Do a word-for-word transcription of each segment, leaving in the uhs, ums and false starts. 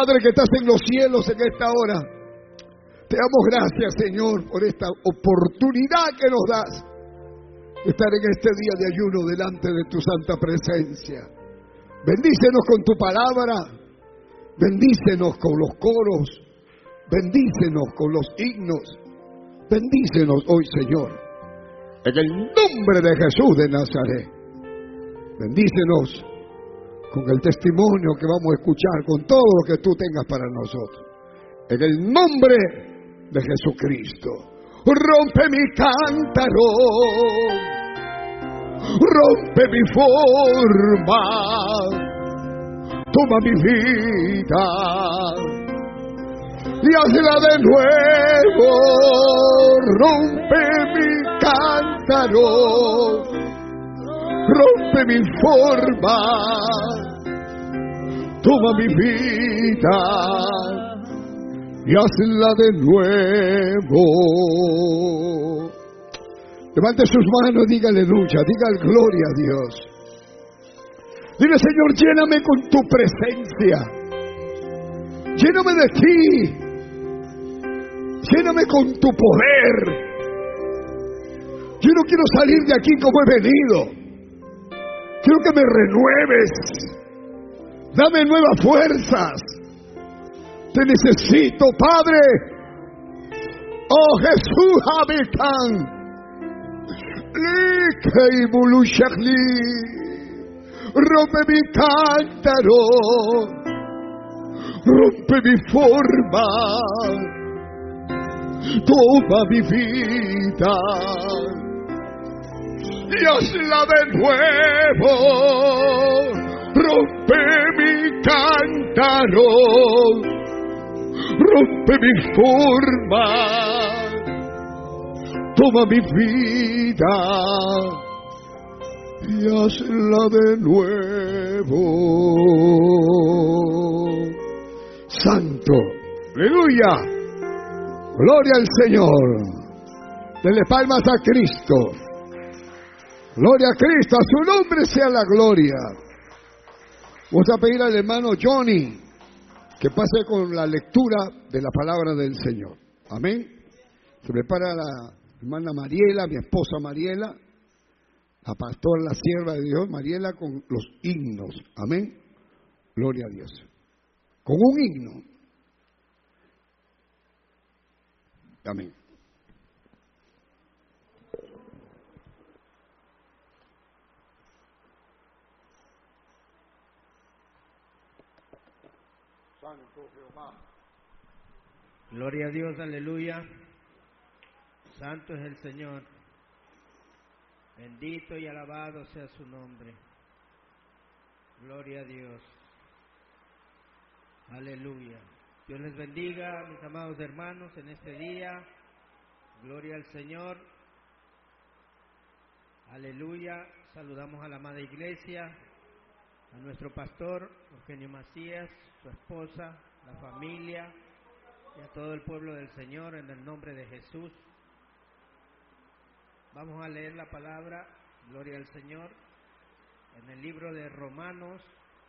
Padre que estás en los cielos en esta hora, te damos gracias, Señor, por esta oportunidad que nos das de estar en este día de ayuno delante de tu santa presencia. Bendícenos con tu palabra, bendícenos con los coros, bendícenos con los himnos, bendícenos hoy, Señor, en el nombre de Jesús de Nazaret. Bendícenos con el testimonio que vamos a escuchar, con todo lo que tú tengas para nosotros. En el nombre de Jesucristo. Rompe mi cántaro, rompe mi forma, toma mi vida y hazla de nuevo. Rompe mi cántaro, rompe mi forma, toma mi vida y hazla de nuevo. Levante sus manos, diga aleluya, diga gloria a Dios. Dile, Señor, lléname con tu presencia, lléname de ti, lléname con tu poder. Yo no quiero salir de aquí como he venido, quiero que me renueves, dame nuevas fuerzas. Te necesito, Padre. Oh Jesús, habitan. Rompe mi cántaro, rompe mi forma, toma mi vida y hazla de nuevo. Rompe mi cántaro, rompe mi forma, toma mi vida y hazla de nuevo. Santo, aleluya, gloria al Señor. Denle palmas a Cristo. Gloria a Cristo, a su nombre sea la gloria. Vamos a pedir al hermano Johnny que pase con la lectura de la palabra del Señor. Amén. Se prepara la hermana Mariela, mi esposa Mariela, la pastora, la sierva de Dios, Mariela, con los himnos. Amén. Gloria a Dios. Con un himno. Amén. Gloria a Dios, aleluya. Santo es el Señor. Bendito y alabado sea su nombre. Gloria a Dios. Aleluya. Dios les bendiga, mis amados hermanos, en este día. Gloria al Señor. Aleluya. Saludamos a la amada iglesia, a nuestro pastor Eugenio Macías, su esposa, la familia y a todo el pueblo del Señor en el nombre de Jesús. Vamos a leer la palabra, gloria al Señor, en el libro de Romanos,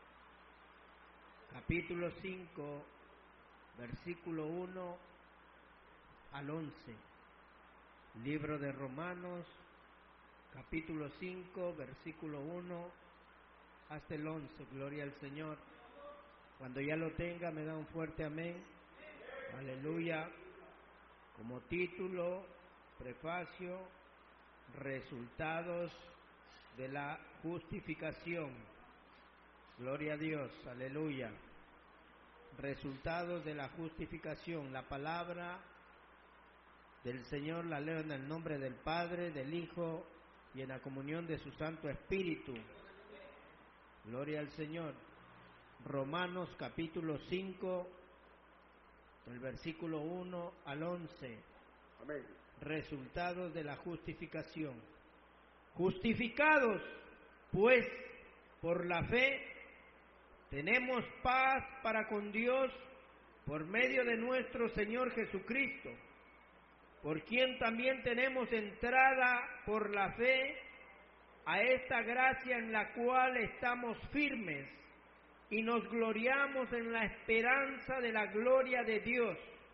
capítulo cinco, versículo uno al once. Libro de Romanos, capítulo cinco, versículo uno hasta el once. Gloria al Señor. Cuando ya lo tenga, me da un fuerte amén. Aleluya. Como título, prefacio, resultados de la justificación. Gloria a Dios. Aleluya. Resultados de la justificación. La palabra del Señor la leo en el nombre del Padre, del Hijo y en la comunión de su Santo Espíritu. Gloria al Señor. Romanos capítulo cinco, del versículo uno al once. Amén. Resultados de la justificación. Justificados, pues, por la fe, tenemos paz para con Dios por medio de nuestro Señor Jesucristo, por quien también tenemos entrada por la fe a esta gracia en la cual estamos firmes y nos gloriamos en la esperanza de la gloria de Dios.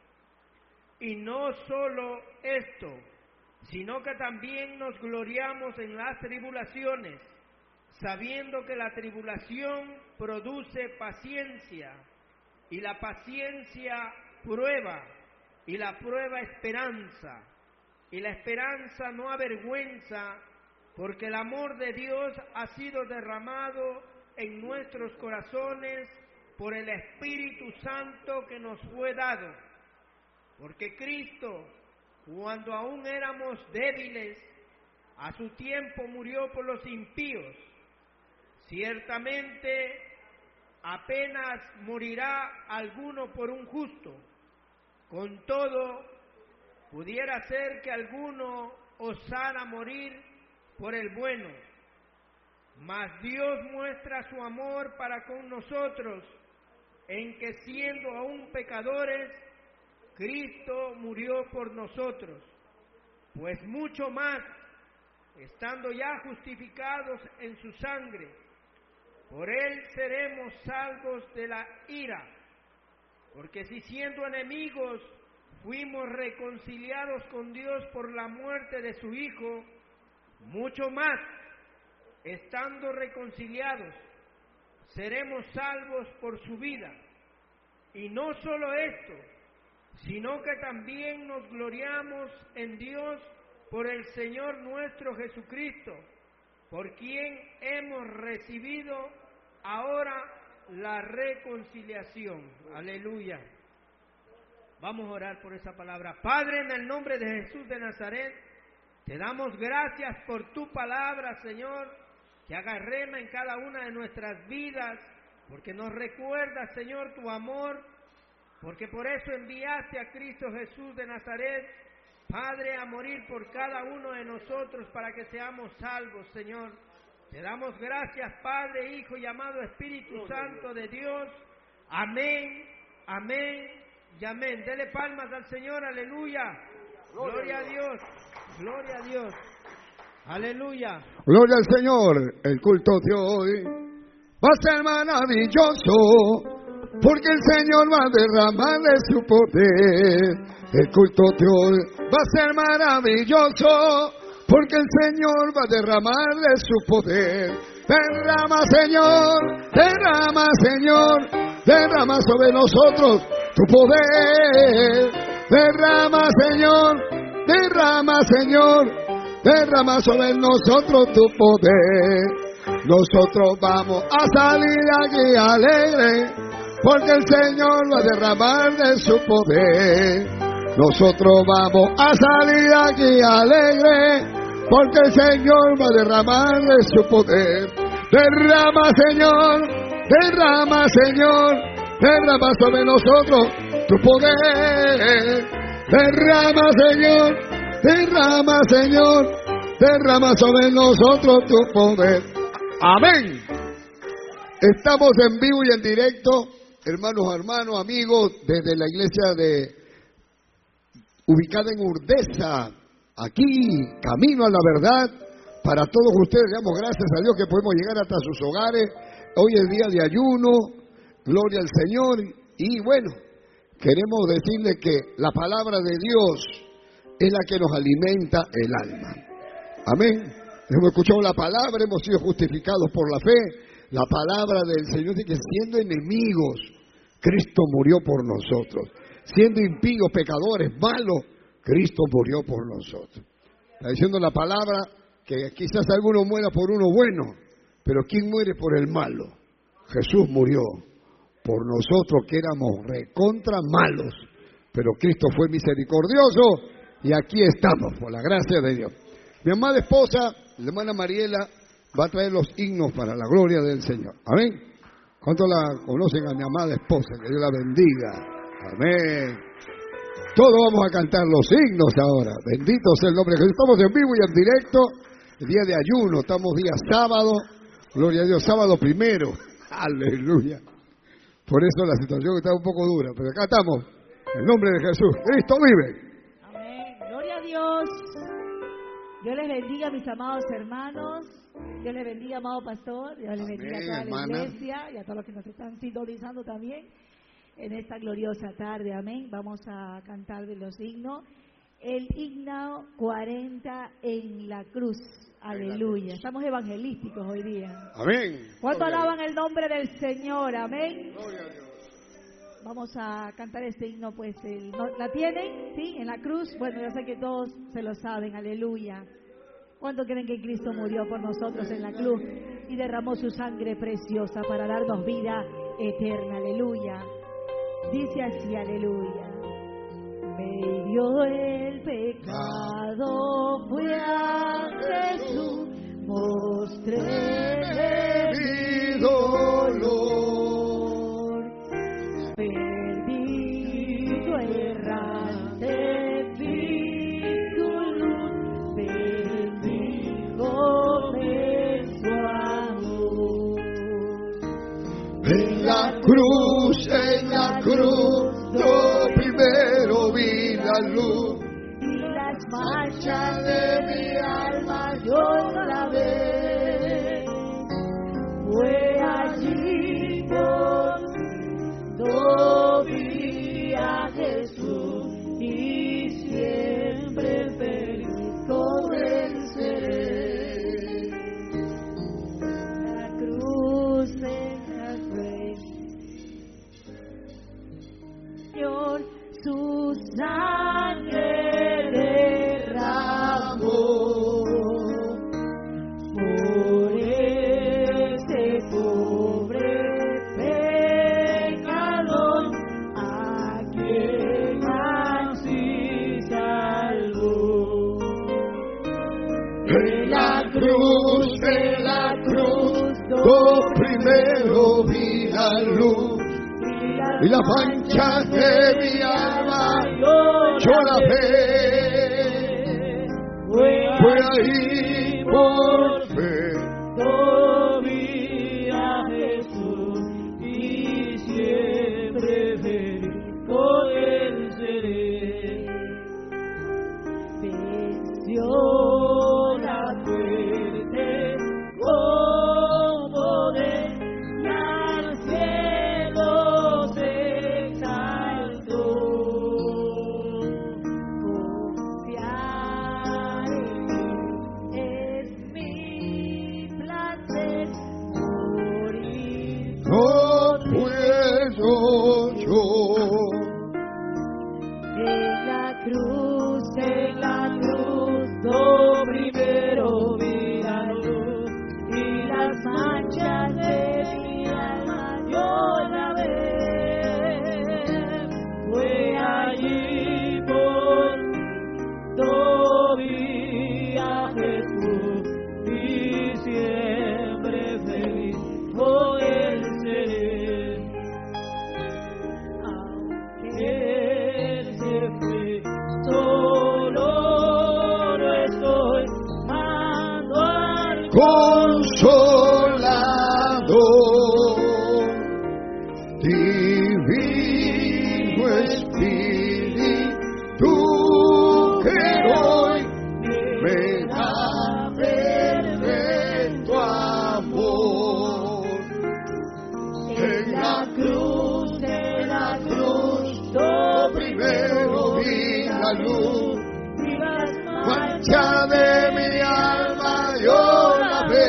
Y no solo esto, sino que también nos gloriamos en las tribulaciones, sabiendo que la tribulación produce paciencia, y la paciencia prueba, y la prueba esperanza, y la esperanza no avergüenza, porque el amor de Dios ha sido derramado en nuestros corazones por el Espíritu Santo que nos fue dado. Porque Cristo, cuando aún éramos débiles, a su tiempo murió por los impíos. Ciertamente, apenas morirá alguno por un justo. Con todo, pudiera ser que alguno osara morir por el bueno. Mas Dios muestra su amor para con nosotros, en que siendo aún pecadores, Cristo murió por nosotros. Pues mucho más, estando ya justificados en su sangre, por él seremos salvos de la ira. Porque si siendo enemigos fuimos reconciliados con Dios por la muerte de su Hijo, mucho más, estando reconciliados, seremos salvos por su vida. Y no solo esto, sino que también nos gloriamos en Dios por el Señor nuestro Jesucristo, por quien hemos recibido ahora la reconciliación. Aleluya. Vamos a orar por esa palabra. Padre, en el nombre de Jesús de Nazaret, te damos gracias por tu palabra, Señor, que haga rema en cada una de nuestras vidas, porque nos recuerda, Señor, tu amor, porque por eso enviaste a Cristo Jesús de Nazaret, Padre, a morir por cada uno de nosotros para que seamos salvos, Señor. Te damos gracias, Padre, Hijo y amado Espíritu Santo de Dios. Amén, amén y amén. Dele palmas al Señor, aleluya. Gloria a Dios, gloria a Dios. Aleluya. Gloria al Señor. El culto de hoy va a ser maravilloso, porque el Señor va a derramar de su poder. El culto de hoy va a ser maravilloso, porque el Señor va a derramar de su poder. Derrama, Señor, derrama, Señor, derrama sobre nosotros tu poder. Derrama, Señor, derrama, Señor, derrama sobre nosotros tu poder. Nosotros vamos a salir aquí alegres, porque el Señor va a derramar de su poder. Nosotros vamos a salir aquí alegres, porque el Señor va a derramar de su poder. Derrama, Señor, derrama, Señor, derrama sobre nosotros tu poder. Derrama, Señor, derrama, Señor, derrama sobre nosotros tu poder. Amén. Estamos en vivo y en directo, hermanos, hermanos, amigos, desde la iglesia de ubicada en Urdesa, aquí, camino a la verdad, para todos ustedes. Damos gracias a Dios que podemos llegar hasta sus hogares. Hoy es día de ayuno, gloria al Señor. Y bueno, queremos decirles que la palabra de Dios es la que nos alimenta el alma. Amén. Hemos escuchado la palabra, hemos sido justificados por la fe. La palabra del Señor dice que siendo enemigos, Cristo murió por nosotros. Siendo impíos, pecadores, malos, Cristo murió por nosotros. Está diciendo la palabra que quizás alguno muera por uno bueno, pero ¿quién muere por el malo? Jesús murió por nosotros que éramos recontra malos, pero Cristo fue misericordioso y aquí estamos, por la gracia de Dios. Mi amada esposa, la hermana Mariela, va a traer los himnos para la gloria del Señor. Amén. ¿Cuántos la conocen a mi amada esposa? Que Dios la bendiga. Amén. Todos vamos a cantar los himnos ahora. Bendito sea el nombre de Jesús. Estamos en vivo y en directo. El día de ayuno. Estamos día sábado. Gloria a Dios. Sábado primero. Aleluya. Por eso la situación está un poco dura. Pero acá estamos. En nombre de Jesús. Cristo vive. Amén. Gloria a Dios. Dios les bendiga, mis amados hermanos. Dios les bendiga, amado pastor. Dios les Amén, bendiga a toda hermana. la iglesia y a todos los que nos están sintonizando también en esta gloriosa tarde. Amén. Vamos a cantar de los himnos. El himno cuarenta en la cruz. Aleluya. Estamos evangelísticos hoy día. Amén. ¿Cuánto Gloria alaban el nombre del Señor? Amén. Gloria a Dios. Vamos a cantar este himno, pues, el, ¿no? ¿La tienen? ¿Sí? En la cruz. Bueno, yo sé que todos se lo saben. Aleluya. ¿Cuánto creen que Cristo murió por nosotros en la cruz y derramó su sangre preciosa para darnos vida eterna? Aleluya. Dice así, aleluya. Me dio el pecado, fue a Jesús, mostré mi dolor, perdido errante, vi tu luz, bendígome su amor. En la cruz, en la cruz, yo primero vi la luz. Y las manchas de mi alma yo la ve. Fue allí cuando vi a Jesús y siempre feliz con él seré. La cruz en la cruz, Señor, su sangre derramó por ese pobre pecador a quien así salvó. En la cruz, en la cruz, yo primero vi la luz. Y las manchas de mi alma yo la ve. Fue ahí por fe. Yo vi a Jesús y siempre feliz con él seré. Venció la muerte con poder y al cielo se exaltó. Confiar en él es mi placer, morir No puedo yo. en la cruz, en la cruz, yo primero vi la luz y las manchas de mi alma yo la ve. Fue allí por yo vi a Jesús y siempre feliz con él seré. Aunque él se fue, solo no estoy, mando al Consolador, divino Espíritu que hoy me da perfecto amor. En la cruz, en la cruz, yo primero vi la luz. y las Mancha de mi alma yo la ve.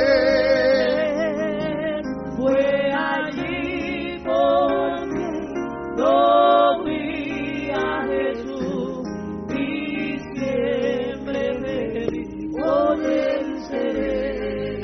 fue allí por mí, yo vi a Jesús y siempre feliz con él seré.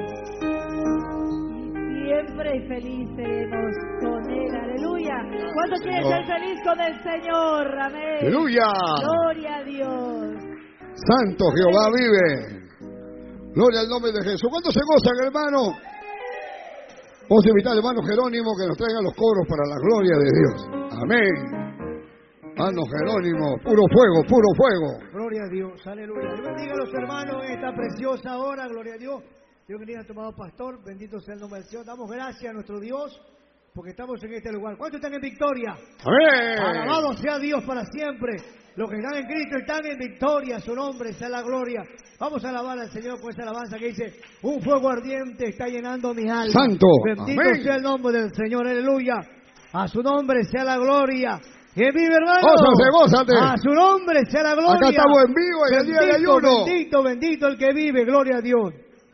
Y siempre feliz seremos con él, aleluya. ¿Cuánto quiere ser feliz con el Señor? Amén. Aleluya. Gloria a Dios. Santo Jehová vive. Gloria al nombre de Jesús. ¿Cuántos se gozan, hermano? Vamos a invitar al hermano Jerónimo que nos traiga los coros para la gloria de Dios. Amén. Hermano Jerónimo, puro fuego, puro fuego. Gloria a Dios, aleluya. Dios bendiga a los hermanos en esta preciosa hora, gloria a Dios. Dios bendiga a tu amado pastor, bendito sea el nombre del Señor. Damos gracias a nuestro Dios porque estamos en este lugar. ¿Cuántos están en victoria? Amén. Alabado sea Dios para siempre. Los que están en Cristo están en victoria, su nombre sea la gloria. Vamos a alabar al Señor con esa alabanza que dice: un fuego ardiente está llenando mi alma. Santo. Bendito Amén. sea el nombre del Señor, aleluya. A su nombre sea la gloria. Que vive, hermano. Gózate, gózate. A su nombre sea la gloria. Acá estamos en vivo en el día de ayuno. Bendito, bendito el que vive, gloria a Dios.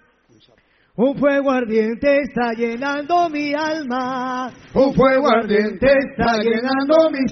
Un fuego ardiente está llenando mi alma. Un fuego ardiente está llenando mi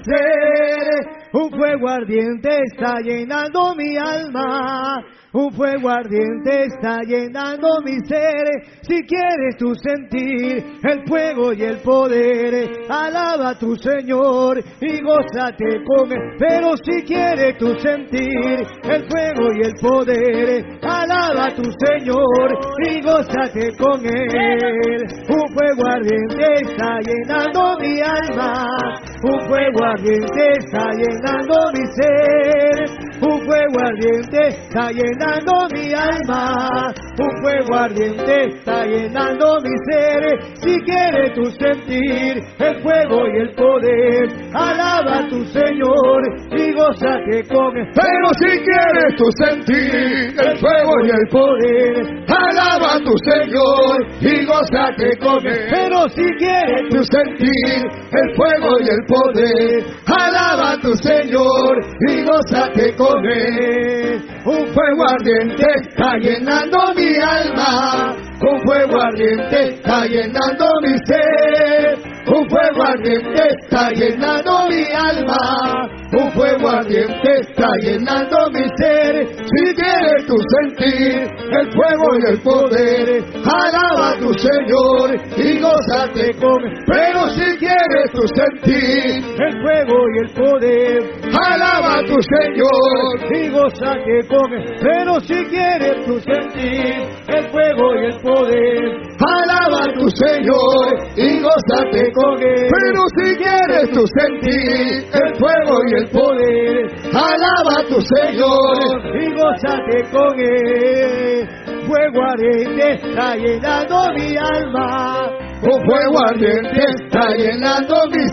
ser. Un fuego ardiente está llenando mi alma. Un fuego ardiente está llenando mi ser. Si quieres tú sentir el fuego y el poder, alaba a tu Señor y gózate con él. Pero si quieres tú sentir el fuego y el poder, alaba a tu Señor y gózate con él. Un fuego ardiente está llenando mi alma. Un fuego ardiente está llenando mi ser. Un fuego ardiente está llenando mi alma. Un fuego ardiente está llenando mi ser. Si quieres tú sentir el fuego y el poder, alaba a tu Señor y gózate con él. Pero si quieres tú sentir el fuego y el poder, alaba a tu Señor y gózate con él. Pero si quieres tú sentir el fuego y el poder, alaba a tu Señor y gózate con él. Un fuego ardiente está llenando mi alma. Un fuego ardiente está llenando mi ser. Un fuego ardiente está llenando mi alma. Un fuego ardiente está llenando mi ser. Si quieres tú sentir el fuego y el poder, alaba a tu Señor y gózate con él. Pero si quieres tú sentir el fuego y el poder, alaba a tu Señor y gózate con él. Pero si quieres tú sentir el fuego y el poder, alaba a tu Señor y gózate con él. Pero si quieres tú sentir el fuego y el poder, alaba a tu Señor y gózate con él. Fuego ardiente está llenando mi alma. Un fuego ardiente está llenando mi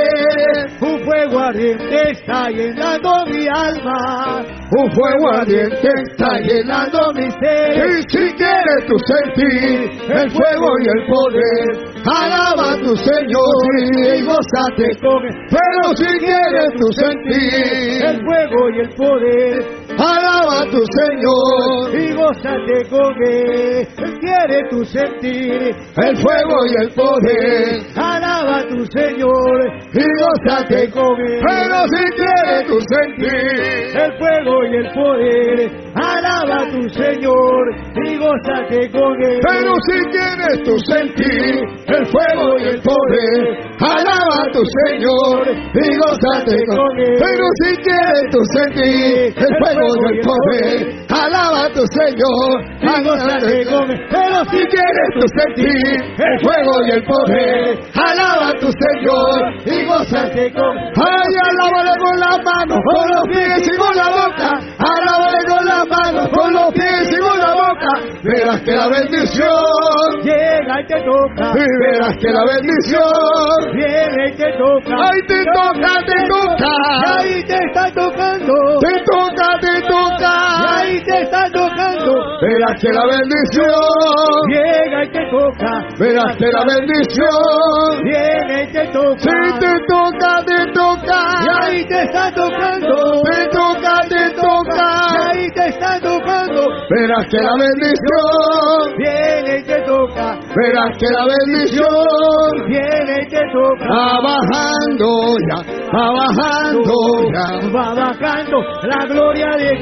ser. Un fuego ardiente está llenando mi alma. Un fuego ardiente está llenando mi ser. Y si quieres tú sentir el fuego y el poder, alaba a tu Señor y gózate con él. Pero si quieres tú sentir el fuego y el poder, alaba a tu Señor y gózate con él. Quieres tú sentir el fuego y el poder, alaba a tu Señor y gózate con él. Pero si quieres tú sentir el fuego y el poder, alaba a tu Señor y gózate con él. Pero si quieres tú sentir el fuego y el poder, alaba a tu Señor y gózate con él. Pero si quieres tú sentir el fuego y el poder, alaba a tu Señor y gózate con él. Pero si quieres tú sentir el fuego y el poder, alaba a tu Señor y gózate con él. Ay, alábale con las manos, con los pies y con la boca. Alábale con las manos, con los pies y con la boca. Verás que la bendición llega y te toca. Y verás que la bendición viene y te toca. Ay, te toca, te toca. Y ahí te está tocando. Te toca, te toca. Y ahí te está tocando. Verás que la bendición llega y te toca. Verás que la bendición viene y te toca. Si te toca, te toca. Y ahí te está tocando. Te toca, te toca. Y ahí te está tocando. Verás que la bendición viene y te toca. Verás que la bendición viene y te toca. Va bajando ya, va bajando ya. Va bajando la gloria de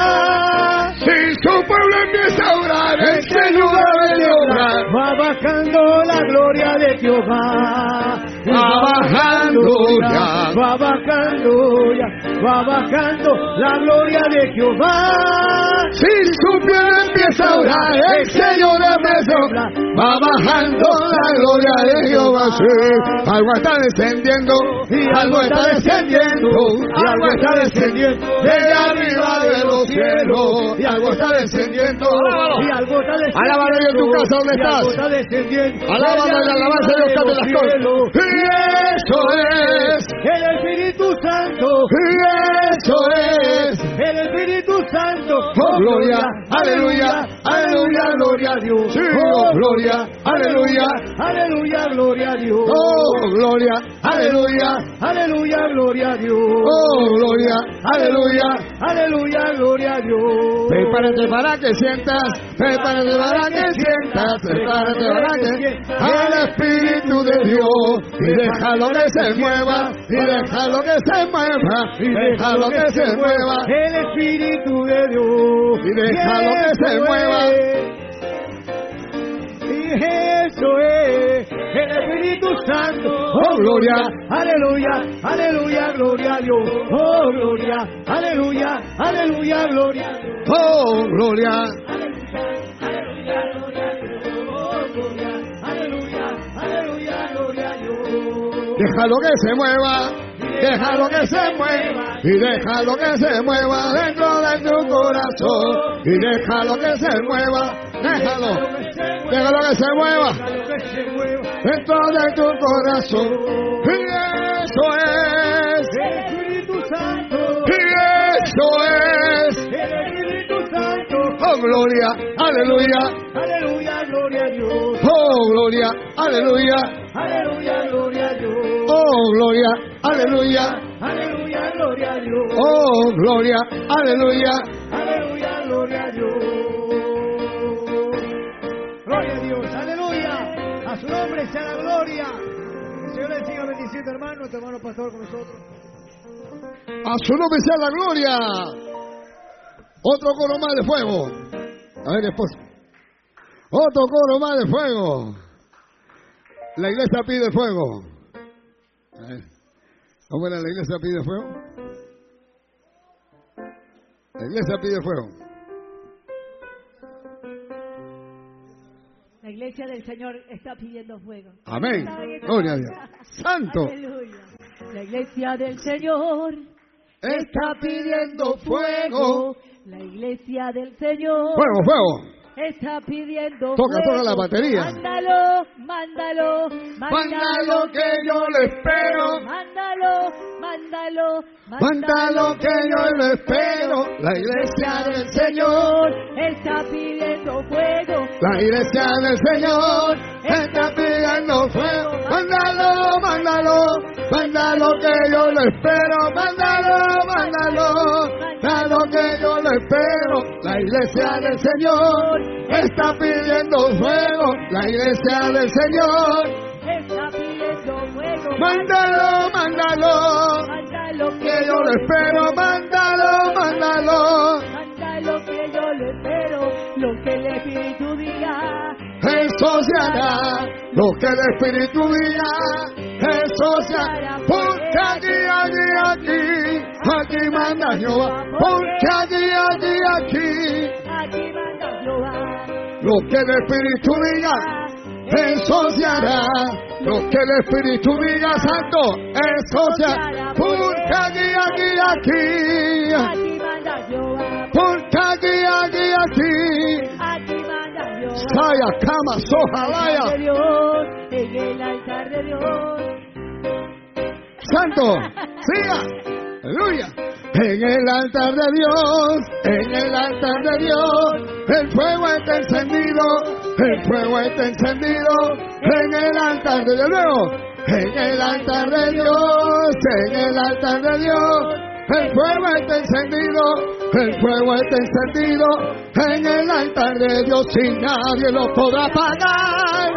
Jehová. Si su pueblo empieza a orar, el Señor debe de orar. Va bajando la gloria de Jehová. Va bajando ya, va bajando ya, va bajando la gloria de Jehová. Si su pueblo empieza a orar, el Señor empieza a orar. Va bajando la gloria de Jehová. Sí, algo está descendiendo, y algo está descendiendo, y algo está descendiendo de arriba de los cielos, y algo está descendiendo, y algo está descendiendo. Alábalo en tu casa donde y algo estás. está descendiendo. Alábalo en la alabanza de Dios, cante las cosas. Y eso es el Espíritu Santo. Y eso es el Espíritu Santo. Oh, gloria, aleluya, aleluya, gloria a Dios. Sí, oh, gloria, aleluya, aleluya, gloria a Dios. Oh, gloria, aleluya, aleluya, gloria a Dios. Oh, gloria, aleluya, aleluya, gloria a Dios. Prepárate para que sientas, prepárate para que sientas, prepárate para que sientas al Espíritu de Dios y déjalo que se mueva, y déjalo que se mueva, y déjalo que se mueva, el Espíritu de Dios, y déjalo que se mueva. Y eso es el Espíritu Santo. Oh, gloria, aleluya, aleluya, gloria a Dios. Oh, gloria, aleluya, aleluya, gloria a Dios. Oh, gloria, aleluya, gloria a Dios. Oh, gloria, aleluya, aleluya, gloria a Dios. Déjalo que se mueva, déjalo que se mueva, y déjalo que se mueva dentro de tu corazón, y déjalo que se mueva, déjalo, déjalo que se mueva dentro de tu corazón. Y eso es el Espíritu Santo. Y eso es el Espíritu Santo. Oh, gloria, aleluya, aleluya, gloria a Dios. Oh, gloria, aleluya, aleluya, gloria a Dios. Oh, gloria, aleluya, aleluya, gloria a Dios. Oh, gloria, aleluya, aleluya, gloria a Dios. Gloria a Dios, aleluya. A su nombre sea la gloria. El Señor le siga bendiciendo, hermano, nuestro hermano pastor con nosotros. A su nombre sea la gloria. Otro coro más de fuego. A ver, esposo. Otro coro más de fuego. La iglesia pide fuego. A ver. ¿Cómo era la iglesia pide fuego? La iglesia pide fuego. La iglesia del Señor está pidiendo fuego. Amén. Gloria a Dios. Santo. Aleluya. La iglesia del Señor está pidiendo fuego. La iglesia del Señor Fuego, fuego. está pidiendo Toca, fuego. toca la batería. Mándalo, mándalo, Mándalo que yo lo espero. Mándalo, mándalo, Mándalo que yo lo espero. La iglesia del Señor está pidiendo fuego. La iglesia del Señor está pidiendo fuego. Mándalo, mándalo, mándalo que yo lo espero. Mándalo, mándalo, mándalo que yo lo espero. La iglesia del Señor está pidiendo fuego. La iglesia del Señor está pidiendo fuego. Mándalo, mándalo, Mándalo que yo lo espero. Mándalo, mándalo. Mándalo que yo lo espero. Lo que el Espíritu diga, Eso se hará, lo que el Espíritu diga, eso se hará. Porque aquí, aquí, aquí, aquí manda Jehová. Porque aquí, aquí, aquí, aquí manda Jehová. lo que el Espíritu diga, eso se hará. Lo que el Espíritu diga, Santo, eso se hará. Porque aquí, aquí, aquí, Aquí manda Jehová. porque aquí, aquí, aquí. Aquí manda Jehová. Saya, cama, sojalaya. De Dios, en el altar de Dios. Santo, siga, aleluya. En el altar de Dios, en el altar de Dios, el fuego está encendido, el fuego está encendido. En el altar de Dios, luego, en el altar de Dios, en el altar de Dios, el fuego está encendido, el fuego está encendido. En el altar de Dios, y nadie lo podrá apagar.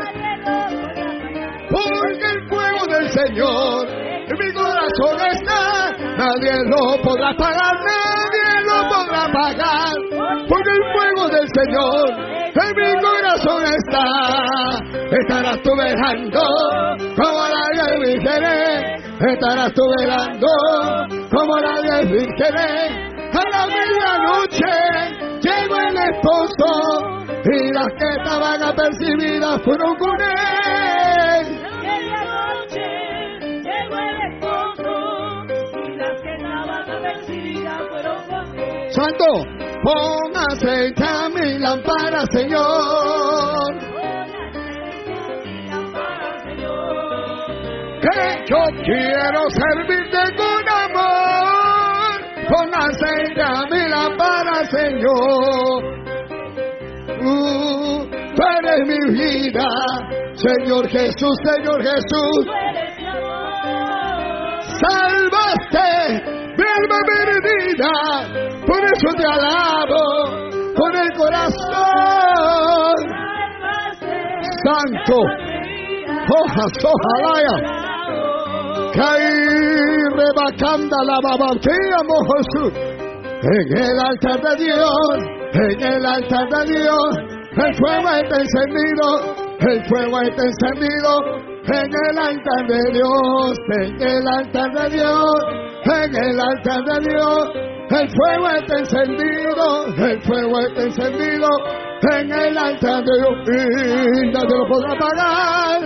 Porque el fuego del Señor en mi corazón está, nadie lo podrá apagar, nadie lo podrá apagar. Porque el fuego del Señor en mi corazón está. Estarás tú velando como la virgen, estarás tú velando como la virgen. A la medianoche llegó el esposo y las que estaban apercibidas fueron con él. Santo, pon aceite a mi lámpara, Señor. Que yo quiero servirte con amor. Pon aceite a mi lámpara, Señor. Uh, tú eres mi vida, Señor Jesús, Señor Jesús. Salvaste mi alma perdida, por eso te alabo con el corazón. Santo, hoja, sojalaya, caí rebacanda la babatía, Jesús. En el altar de Dios, en el altar de Dios, el fuego está encendido, el fuego está encendido. En el altar de Dios, en el altar de Dios, en el altar de Dios, el fuego está encendido, el fuego está encendido, en el altar de Dios, y nadie lo podrá apagar,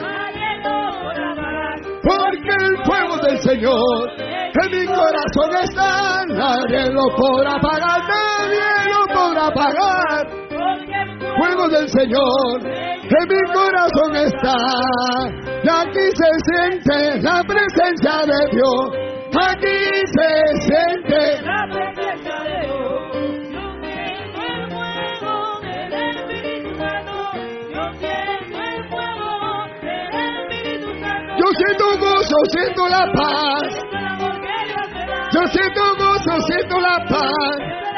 porque el fuego del Señor en mi corazón está, nadie lo podrá apagar, nadie lo podrá apagar, fuego del Señor en mi corazón está. Y aquí se siente la presencia de Dios. Aquí se siente la presencia de Dios. Yo siento el fuego del Espíritu Santo. Yo siento el fuego del Espíritu Santo. Yo siento gozo, siento la paz. Yo siento gozo, siento la paz.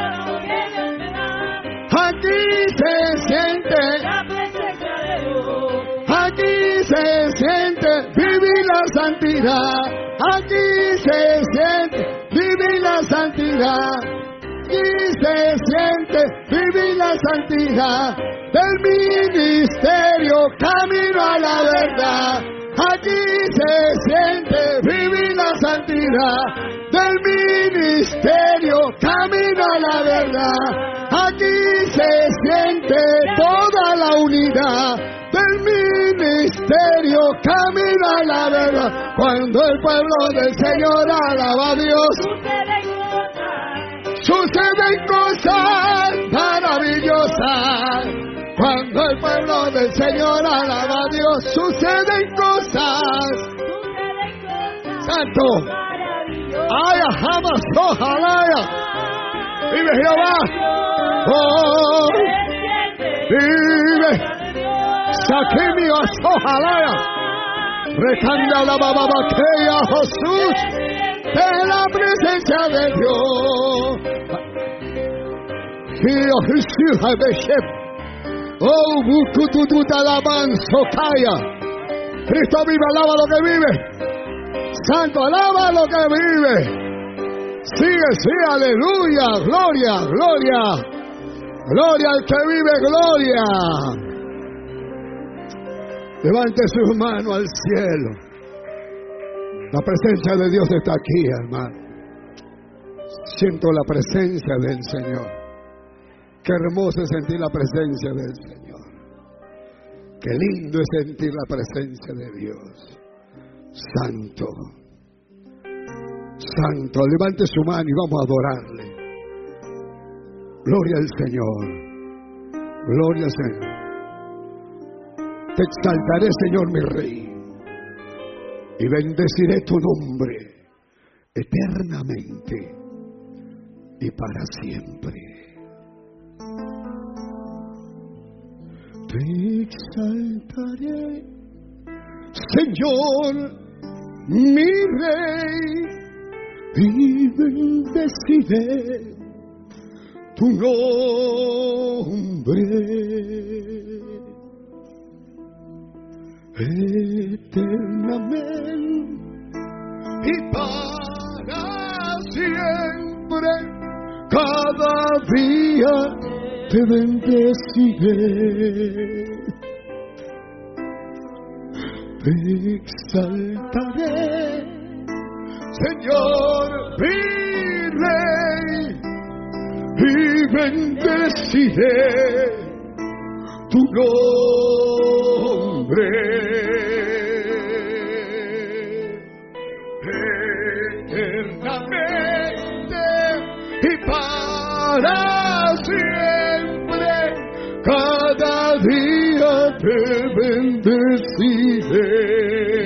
Aquí se siente la presencia de Dios. Aquí se siente vivir la santidad. Aquí se siente vivir la santidad. Aquí se siente vivir la santidad del ministerio, camino a la verdad. Aquí se siente vivir la santidad del ministerio, camino a la verdad. Aquí se siente toda la unidad del ministerio, camino a la verdad. Cuando el pueblo del Señor alaba a Dios, suceden cosas maravillosas. Cuando el pueblo del Señor alaba a Dios, suceden cosas. Santo, ay, jamás, ojalá, vive Jehová, oh, vive. Saquimio a Sojalaya, recanda la babaquea, Jesús, de la presencia de Dios. Dios Jesús, Beshem, oh, Bukutututa la Mansokaya. Cristo vive, alaba lo que vive. Santo, alaba lo que vive. Sigue, sí, aleluya, gloria, gloria, gloria al que vive, gloria. Levante su mano al cielo. La presencia de Dios está aquí, hermano. Siento la presencia del Señor. Qué hermoso es sentir la presencia del Señor. Qué lindo es sentir la presencia de Dios. Santo. Santo. Levante su mano y vamos a adorarle. Gloria al Señor. Gloria al Señor. Te exaltaré, Señor, mi Rey, y bendeciré tu nombre eternamente y para siempre. Te exaltaré, Señor, mi Rey, y bendeciré tu nombre eternamente y para siempre. Cada día te bendeciré, te exaltaré, Señor, mi Rey, y bendeciré tu nombre eternamente y para siempre. Cada día te bendeciré.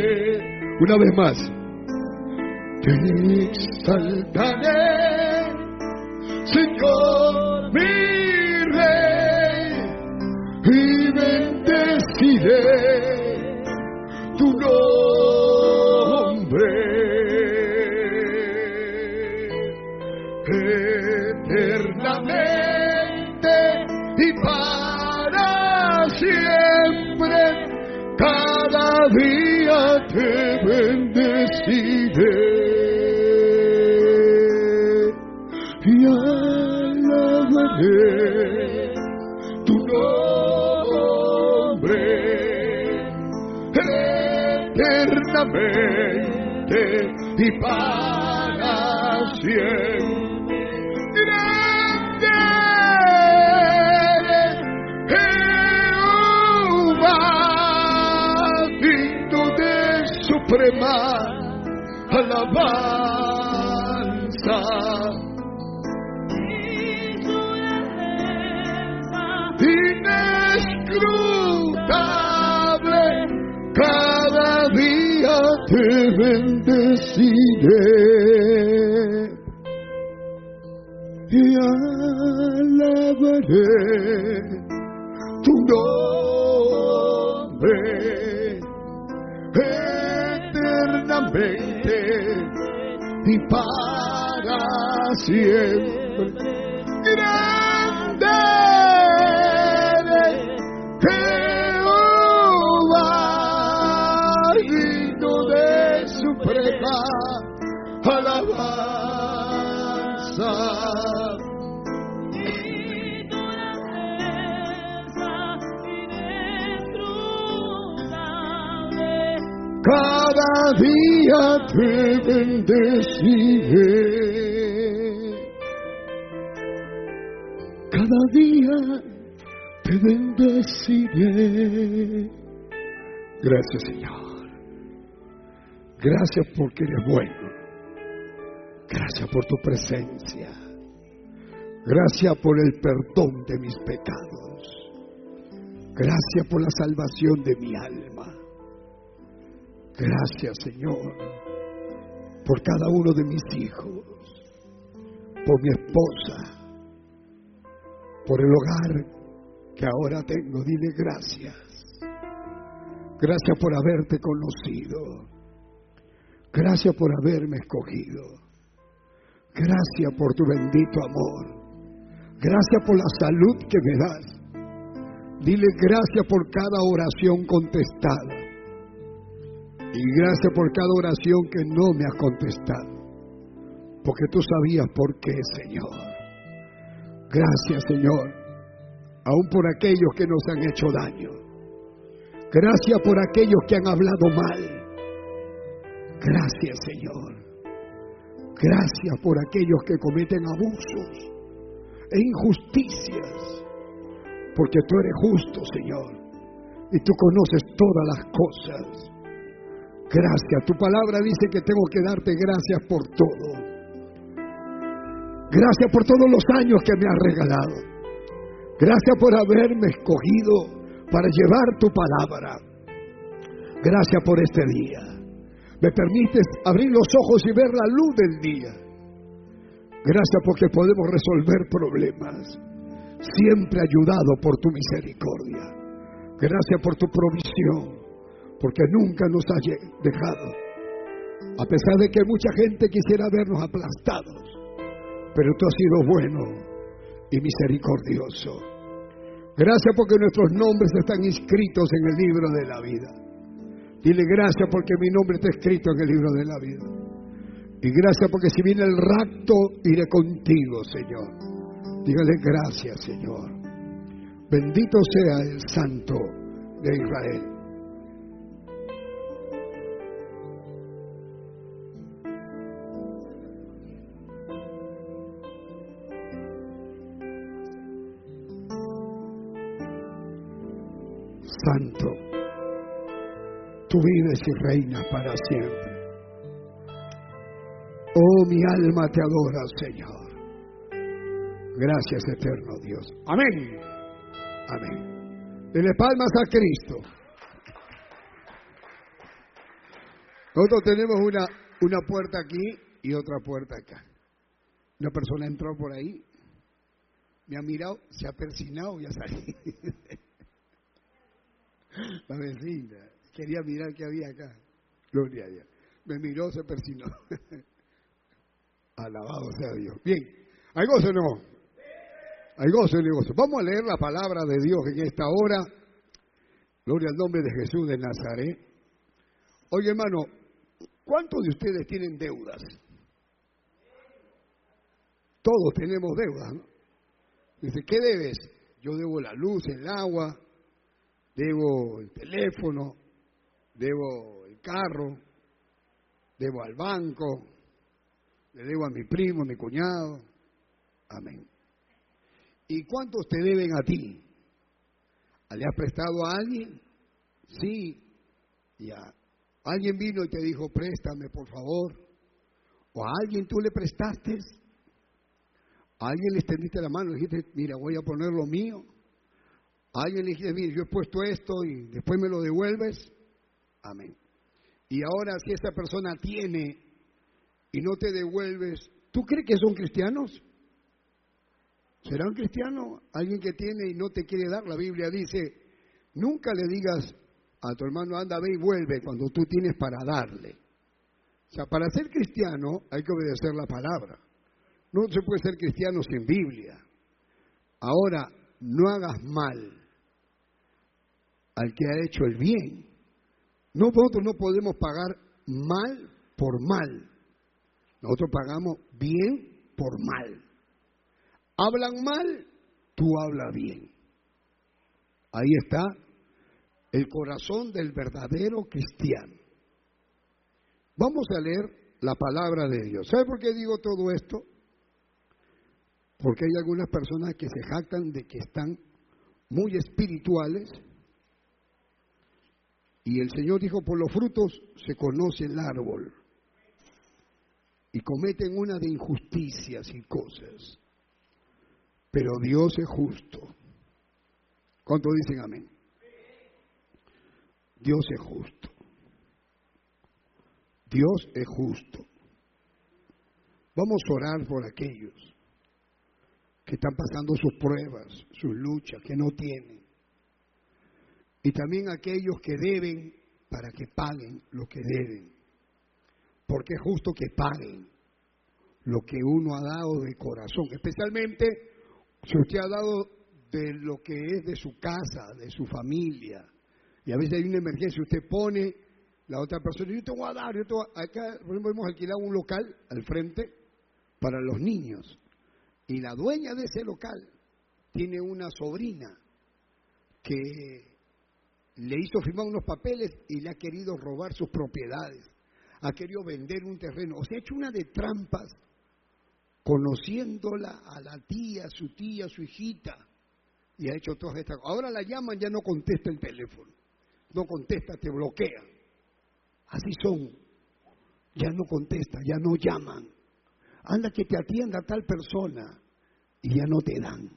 Una vez más, te exaltaré, cada día te bendeciré y alabaré tu nombre eternamente y para siempre. Grande eres, Jehová, digno de suprema alabanza. Inescrutable, cada día te bendeciré y alabaré tu nombre eternamente y para siempre. Grande eres, Jehová, digno de suprema alabanza. Cada día te bendeciré, cada día te bendeciré. Gracias, Señor. Gracias porque eres bueno. Gracias por tu presencia. Gracias por el perdón de mis pecados. Gracias por la salvación de mi alma. Gracias, Señor, por cada uno de mis hijos, por mi esposa, por el hogar que ahora tengo. Dile gracias. Gracias por haberte conocido. Gracias por haberme escogido. Gracias por tu bendito amor. Gracias por la salud que me das. Dile gracias por cada oración contestada. Y gracias por cada oración que no me has contestado. Porque tú sabías por qué, Señor. Gracias, Señor, aún por aquellos que nos han hecho daño. Gracias por aquellos que han hablado mal. Gracias, Señor. Gracias por aquellos que cometen abusos e injusticias. Porque tú eres justo, Señor, y tú conoces todas las cosas. Gracias. Tu palabra dice que tengo que darte gracias por todo. Gracias por todos los años que me has regalado. Gracias por haberme escogido para llevar tu palabra. Gracias por este día. Me permites abrir los ojos y ver la luz del día. Gracias porque podemos resolver problemas. Siempre ayudado por tu misericordia. Gracias por tu provisión, porque nunca nos has dejado. A pesar de que mucha gente quisiera vernos aplastados, pero tú has sido bueno y misericordioso. Gracias porque nuestros nombres están inscritos en el libro de la vida. Dile gracias porque mi nombre está escrito en el libro de la vida. Y gracias porque si viene el rapto, iré contigo, Señor. Dígale gracias, Señor. Bendito sea el Santo de Israel. Santo, tú vives y reinas para siempre. Oh, mi alma te adora, Señor. Gracias, eterno Dios. Amén. Amén. Dele palmas a Cristo. Nosotros tenemos una, una puerta aquí y otra puerta acá. Una persona entró por ahí, me ha mirado, se ha persinado y ha salido. La vecina quería mirar qué había acá. Gloria a Dios. Me miró, se persinó. Alabado sea Dios. Bien, ¿hay gozo o no? Hay gozo y gozo. Vamos a leer la palabra de Dios en esta hora. Gloria al nombre de Jesús de Nazaret. Oye, hermano, ¿cuántos de ustedes tienen deudas? Todos tenemos deudas, ¿no? Dice, ¿qué debes? Yo debo la luz, el agua, debo el teléfono, debo el carro, debo al banco, le debo a mi primo, a mi cuñado. Amén. ¿Y cuántos te deben a ti? ¿Le has prestado a alguien? Sí. Ya. ¿Alguien vino y te dijo, préstame, por favor? ¿O a alguien tú le prestaste? ¿A alguien le extendiste la mano y dijiste, mira, voy a poner lo mío? ¿A alguien le dijiste, mira, yo he puesto esto y después me lo devuelves? Amén. Y ahora si esa persona tiene y no te devuelves, ¿tú crees que son cristianos? ¿Será un cristiano? Alguien que tiene y no te quiere dar. La Biblia dice, nunca le digas a tu hermano, anda, ve y vuelve, cuando tú tienes para darle. O sea, para ser cristiano hay que obedecer la palabra. No se puede ser cristiano sin Biblia. Ahora, no hagas mal al que ha hecho el bien. Nosotros no podemos pagar mal por mal. Nosotros pagamos bien por mal. Hablan mal, tú habla bien. Ahí está el corazón del verdadero cristiano. Vamos a leer la palabra de Dios. ¿Sabe por qué digo todo esto? Porque hay algunas personas que se jactan de que están muy espirituales. Y el Señor dijo, por los frutos se conoce el árbol. Y cometen una de injusticias y cosas. Pero Dios es justo. ¿Cuántos dicen amén? Dios es justo. Dios es justo. Vamos a orar por aquellos que están pasando sus pruebas, sus luchas, que no tienen. Y también aquellos que deben para que paguen lo que deben. Porque es justo que paguen lo que uno ha dado de corazón, especialmente si usted ha dado de lo que es de su casa, de su familia, y a veces hay una emergencia, usted pone, la otra persona, yo te voy a dar, yo te voy a... Acá, por ejemplo, hemos alquilado un local al frente para los niños, y la dueña de ese local tiene una sobrina que le hizo firmar unos papeles y le ha querido robar sus propiedades, ha querido vender un terreno, o sea, ha hecho una de trampas, conociéndola a la tía, su tía, su hijita, y ha hecho todas estas cosas. Ahora la llaman, ya no contesta el teléfono, no contesta, te bloquea. Así son, ya no contesta, ya no llaman. Anda que te atienda tal persona y ya no te dan.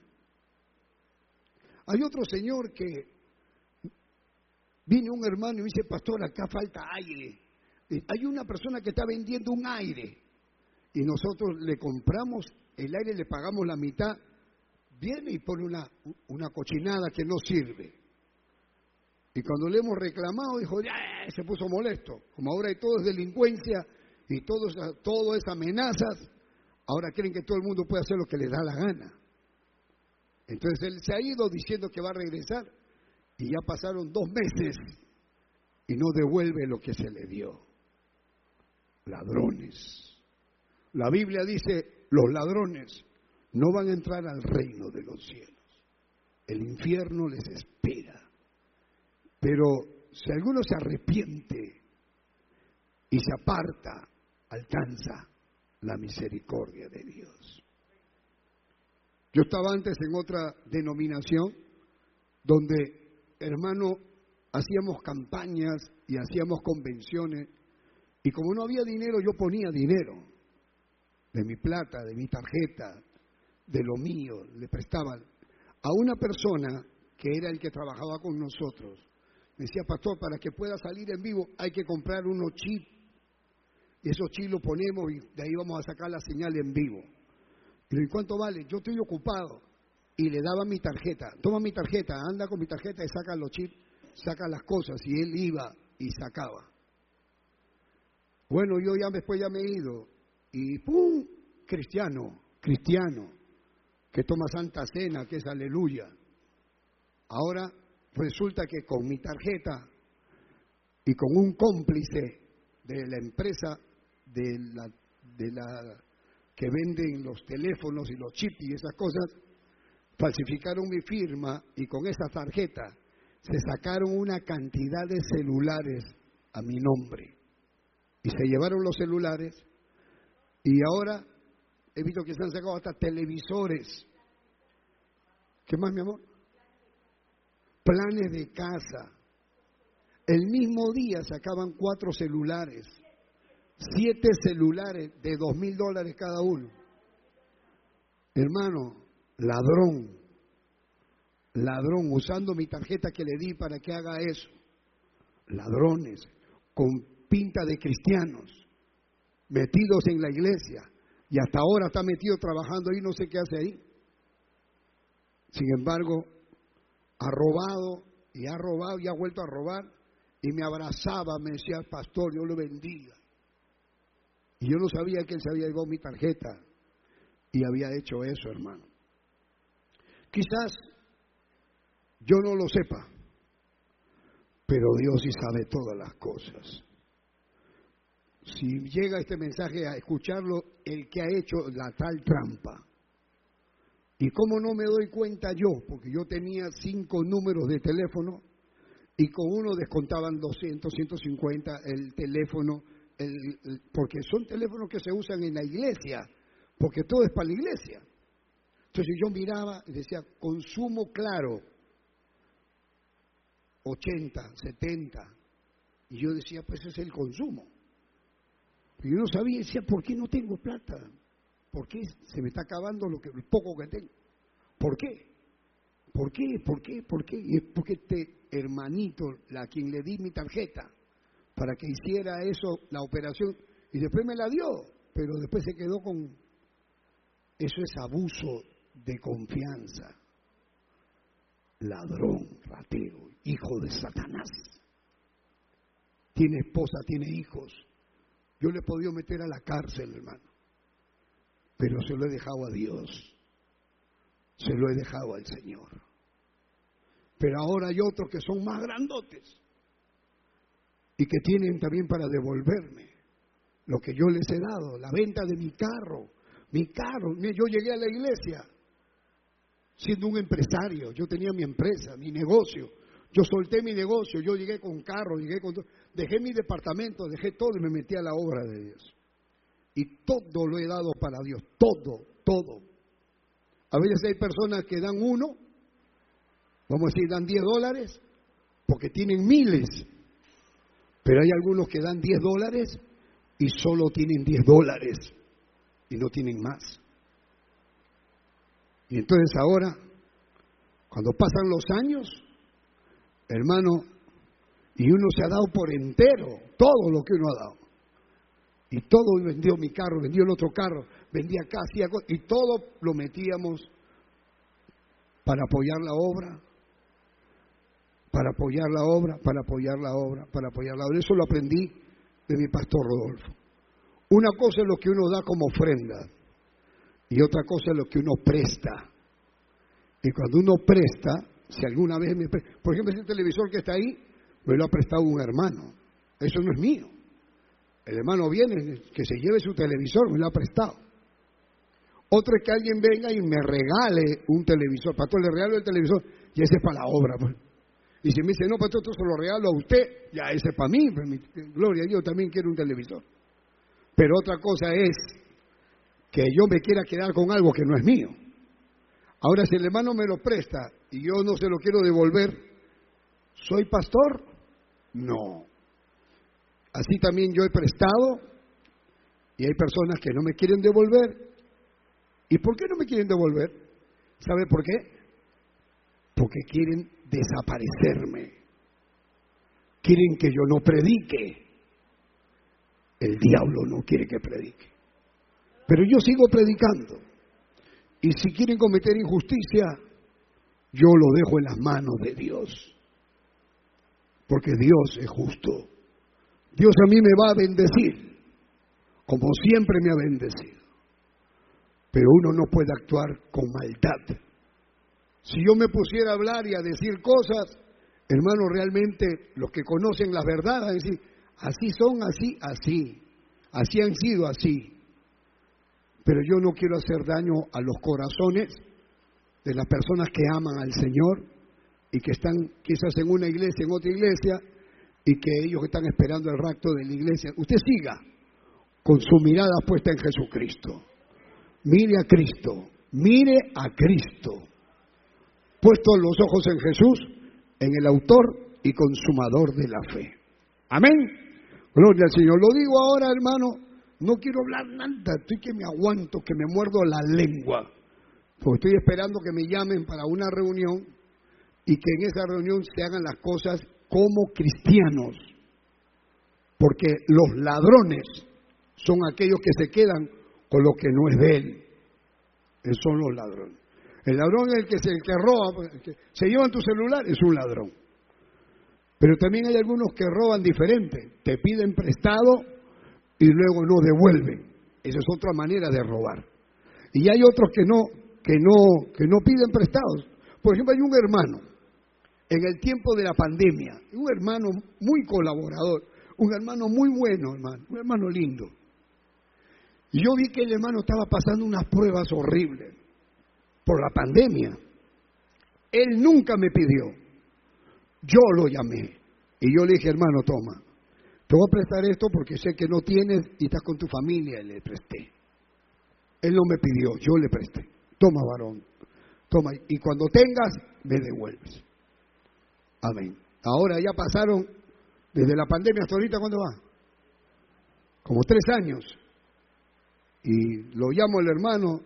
Hay otro señor que viene un hermano y dice, pastor, acá falta aire. Hay una persona que está vendiendo un aire. Y nosotros le compramos el aire, le pagamos la mitad, viene y pone una, una cochinada que no sirve. Y cuando le hemos reclamado, dijo, ya, se puso molesto. Como ahora hay todo es delincuencia y todo, todo es amenazas, ahora creen que todo el mundo puede hacer lo que le da la gana. Entonces él se ha ido diciendo que va a regresar y ya pasaron dos meses y no devuelve lo que se le dio. Ladrones. La Biblia dice, los ladrones no van a entrar al reino de los cielos. El infierno les espera. Pero si alguno se arrepiente y se aparta, alcanza la misericordia de Dios. Yo estaba antes en otra denominación donde, hermano, hacíamos campañas y hacíamos convenciones y como no había dinero, yo ponía dinero. De mi plata, de mi tarjeta, de lo mío, le prestaban a una persona que era el que trabajaba con nosotros. Me decía, pastor, para que pueda salir en vivo hay que comprar unos chips. Y esos chips los ponemos y de ahí vamos a sacar la señal en vivo. Y le digo, ¿cuánto vale? Yo estoy ocupado. Y le daba mi tarjeta. Toma mi tarjeta, anda con mi tarjeta y saca los chips, saca las cosas. Y él iba y sacaba. Bueno, yo ya después ya me he ido. Y ¡pum! Cristiano, cristiano, que toma Santa Cena, que es aleluya. Ahora resulta que con mi tarjeta y con un cómplice de la empresa de la, de la que venden los teléfonos y los chips y esas cosas, falsificaron mi firma y con esa tarjeta se sacaron una cantidad de celulares a mi nombre. Y se llevaron los celulares y ahora he visto que se han sacado hasta televisores. ¿Qué más, mi amor? Planes de casa. El mismo día sacaban cuatro celulares, siete celulares de dos mil dólares cada uno. Hermano, ladrón, ladrón, usando mi tarjeta que le di para que haga eso. Ladrones, con pinta de cristianos, metidos en la iglesia, y hasta ahora está metido trabajando ahí, no sé qué hace ahí. Sin embargo, ha robado y ha robado y ha vuelto a robar, y me abrazaba, me decía, pastor, Dios lo bendiga. Y yo no sabía que él se había llevado mi tarjeta y había hecho eso, hermano. Quizás yo no lo sepa, pero Dios sí sabe todas las cosas. Si llega este mensaje a escucharlo, el que ha hecho la tal trampa. ¿Y cómo no me doy cuenta yo? Porque yo tenía cinco números de teléfono y con uno descontaban doscientos, ciento cincuenta el teléfono, el, el, porque son teléfonos que se usan en la iglesia, porque todo es para la iglesia. Entonces yo miraba y decía, consumo claro, ochenta, setenta, y yo decía, pues ese es el consumo. Y yo no sabía, decía, ¿por qué no tengo plata? ¿Por qué se me está acabando lo que, el poco que tengo? ¿Por qué? ¿Por qué? ¿Por qué? ¿Por qué? Y es porque este hermanito, a quien le di mi tarjeta, para que hiciera eso, la operación, y después me la dio, pero después se quedó con... Eso es abuso de confianza. Ladrón, ratero, hijo de Satanás. Tiene esposa, tiene hijos. Yo le he podido meter a la cárcel, hermano, pero se lo he dejado a Dios, se lo he dejado al Señor. Pero ahora hay otros que son más grandotes y que tienen también para devolverme lo que yo les he dado, la venta de mi carro, mi carro. Yo llegué a la iglesia siendo un empresario, yo tenía mi empresa, mi negocio. Yo solté mi negocio, yo llegué con carro, llegué con todo, dejé mi departamento, dejé todo y me metí a la obra de Dios. Y todo lo he dado para Dios, todo, todo. A veces hay personas que dan uno, vamos a decir, dan diez dólares, porque tienen miles. Pero hay algunos que dan diez dólares y solo tienen diez dólares y no tienen más. Y entonces ahora, cuando pasan los años, hermano, y uno se ha dado por entero todo lo que uno ha dado. Y todo vendió mi carro, vendió el otro carro, vendía acá, hacía cosas, y todo lo metíamos para apoyar la obra, para apoyar la obra, para apoyar la obra, para apoyar la obra. Eso lo aprendí de mi pastor Rodolfo. Una cosa es lo que uno da como ofrenda y otra cosa es lo que uno presta. Y cuando uno presta, si alguna vez me presta, por ejemplo, ese televisor que está ahí, me lo ha prestado un hermano. Eso no es mío. El hermano viene, que se lleve su televisor, me lo ha prestado. Otro es que alguien venga y me regale un televisor. Pastor, le regalo el televisor y ese es para la obra. Pues. Y si me dice, no, pastor, esto se lo regalo a usted, ya ese es para mí. Pues, gloria a Dios, también quiero un televisor. Pero otra cosa es que yo me quiera quedar con algo que no es mío. Ahora, si el hermano me lo presta y yo no se lo quiero devolver, ¿soy pastor? No. Así también yo he prestado y hay personas que no me quieren devolver. ¿Y por qué no me quieren devolver? ¿Sabe por qué? Porque quieren desaparecerme. Quieren que yo no predique. El diablo no quiere que predique. Pero yo sigo predicando. Y si quieren cometer injusticia, yo lo dejo en las manos de Dios. Porque Dios es justo. Dios a mí me va a bendecir, como siempre me ha bendecido. Pero uno no puede actuar con maldad. Si yo me pusiera a hablar y a decir cosas, Hermano, realmente los que conocen las verdades, es decir, así son, así, así, así han sido, así. Pero yo no quiero hacer daño a los corazones de las personas que aman al Señor y que están quizás en una iglesia, en otra iglesia, y que ellos están esperando el rapto de la iglesia. Usted siga con su mirada puesta en Jesucristo. Mire a Cristo, mire a Cristo. Puestos los ojos en Jesús, en el autor y consumador de la fe. Amén. Gloria al Señor. Lo digo ahora, hermano, no quiero hablar nada, estoy que me aguanto, que me muerdo la lengua, porque estoy esperando que me llamen para una reunión y que en esa reunión se hagan las cosas como cristianos, porque los ladrones son aquellos que se quedan con lo que no es de él. Esos son los ladrones. El ladrón es el que se el que roba, el que se llevan tu celular, es un ladrón. Pero también hay algunos que roban diferente, te piden prestado y luego no devuelven. Esa es otra manera de robar. Y hay otros que no, que no, que no piden prestados. Por ejemplo, hay un hermano en el tiempo de la pandemia, un hermano muy colaborador, un hermano muy bueno, hermano, un hermano lindo. Y yo vi que el hermano estaba pasando unas pruebas horribles por la pandemia. Él nunca me pidió, yo lo llamé y yo le dije, hermano, toma, te voy a prestar esto porque sé que no tienes y estás con tu familia, y le presté. Él no me pidió, yo le presté. Toma, varón, toma, y cuando tengas, me devuelves. Amén. Ahora ya pasaron, desde la pandemia hasta ahorita, ¿cuándo va? Como tres años. Y lo llamo el hermano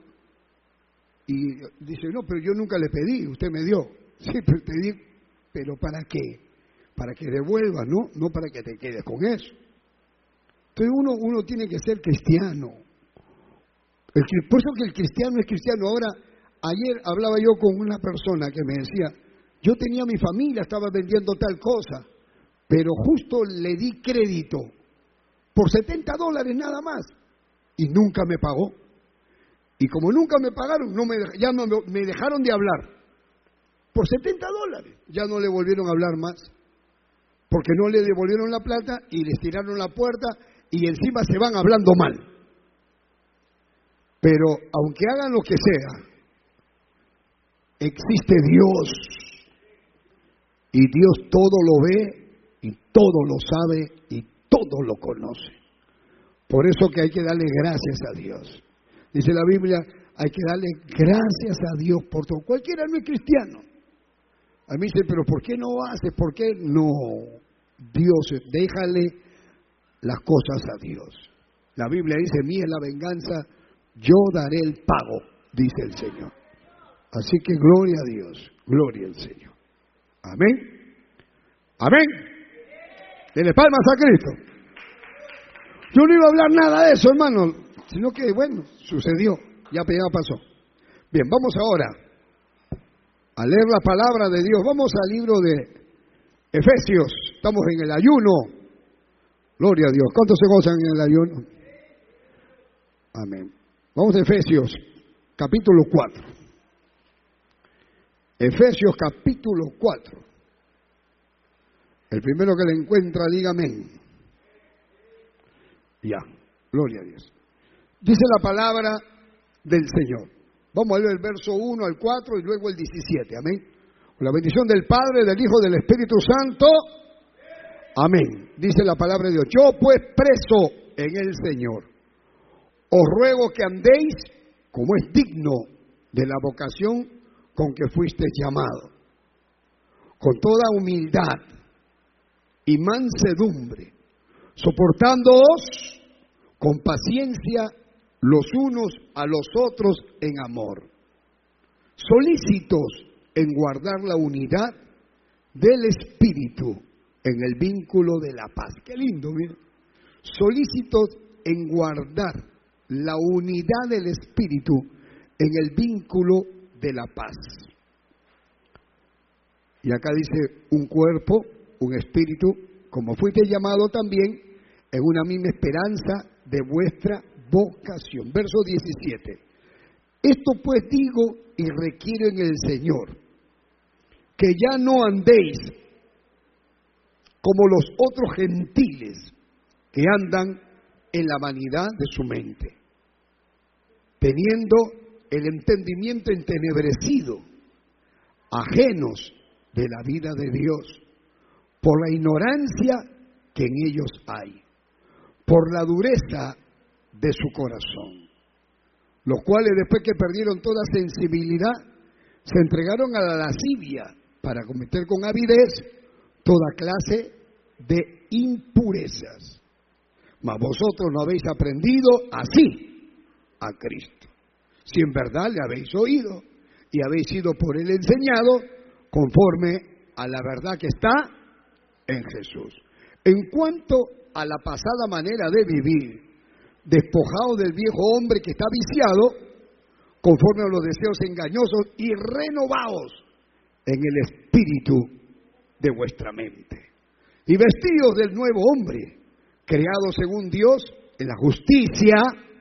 y dice, no, pero yo nunca le pedí, usted me dio. Sí, pero te di, pero ¿para qué? Para que devuelvas, ¿no? No para que te quedes con eso. Entonces uno, uno tiene que ser cristiano. El, por eso que el cristiano es cristiano. Ahora, ayer hablaba yo con una persona que me decía, yo tenía mi familia, estaba vendiendo tal cosa, pero justo le di crédito por setenta dólares nada más y nunca me pagó. Y como nunca me pagaron, no me, ya no me dejaron de hablar. Por setenta dólares, ya no le volvieron a hablar más, porque no le devolvieron la plata y les tiraron la puerta y encima se van hablando mal. Pero aunque hagan lo que sea, existe Dios y Dios todo lo ve y todo lo sabe y todo lo conoce. Por eso que hay que darle gracias a Dios. Dice la Biblia, hay que darle gracias a Dios por todo. Cualquiera no es cristiano. A mí dice, pero ¿por qué no haces? ¿Por qué no? Dios, déjale las cosas a Dios. La Biblia dice, mía es la venganza, yo daré el pago, dice el Señor. Así que gloria a Dios, gloria al Señor. Amén. Amén. Dele palmas a Cristo. Yo no iba a hablar nada de eso, hermano, sino que, bueno, sucedió, ya, ya pasó. Bien, vamos ahora a leer la palabra de Dios. Vamos al libro de Efesios. Estamos en el ayuno. Gloria a Dios. ¿Cuántos se gozan en el ayuno? Amén. Vamos a Efesios, capítulo cuatro. Efesios, capítulo cuatro. El primero que le encuentra, diga amén. Ya, gloria a Dios. Dice la palabra del Señor. Vamos a leer el verso uno al cuatro y luego el diecisiete. Amén. Con la bendición del Padre, del Hijo, del Espíritu Santo. Amén. Dice la palabra de Dios. Yo pues preso en el Señor, os ruego que andéis como es digno de la vocación con que fuisteis llamado, con toda humildad y mansedumbre, soportándoos con paciencia los unos a los otros en amor, solícitos en guardar la unidad del Espíritu en el vínculo de la paz. Qué lindo, mira. Solícitos en guardar la unidad del Espíritu en el vínculo de la paz. Y acá dice, un cuerpo, un espíritu, como fuiste llamado también en una misma esperanza de vuestra vocación. Verso diecisiete. Esto pues digo y requiero en el Señor, que ya no andéis como los otros gentiles que andan en la vanidad de su mente, teniendo el entendimiento entenebrecido, ajenos de la vida de Dios, por la ignorancia que en ellos hay, por la dureza de su corazón, los cuales después que perdieron toda sensibilidad, se entregaron a la lascivia para cometer con avidez toda clase de impurezas. Mas vosotros no habéis aprendido así a Cristo, si en verdad le habéis oído y habéis sido por él enseñado conforme a la verdad que está en Jesús. En cuanto a la pasada manera de vivir, despojado del viejo hombre que está viciado, conforme a los deseos engañosos, y renovaos en el espíritu de vuestra mente. Y vestidos del nuevo hombre, creado según Dios en la justicia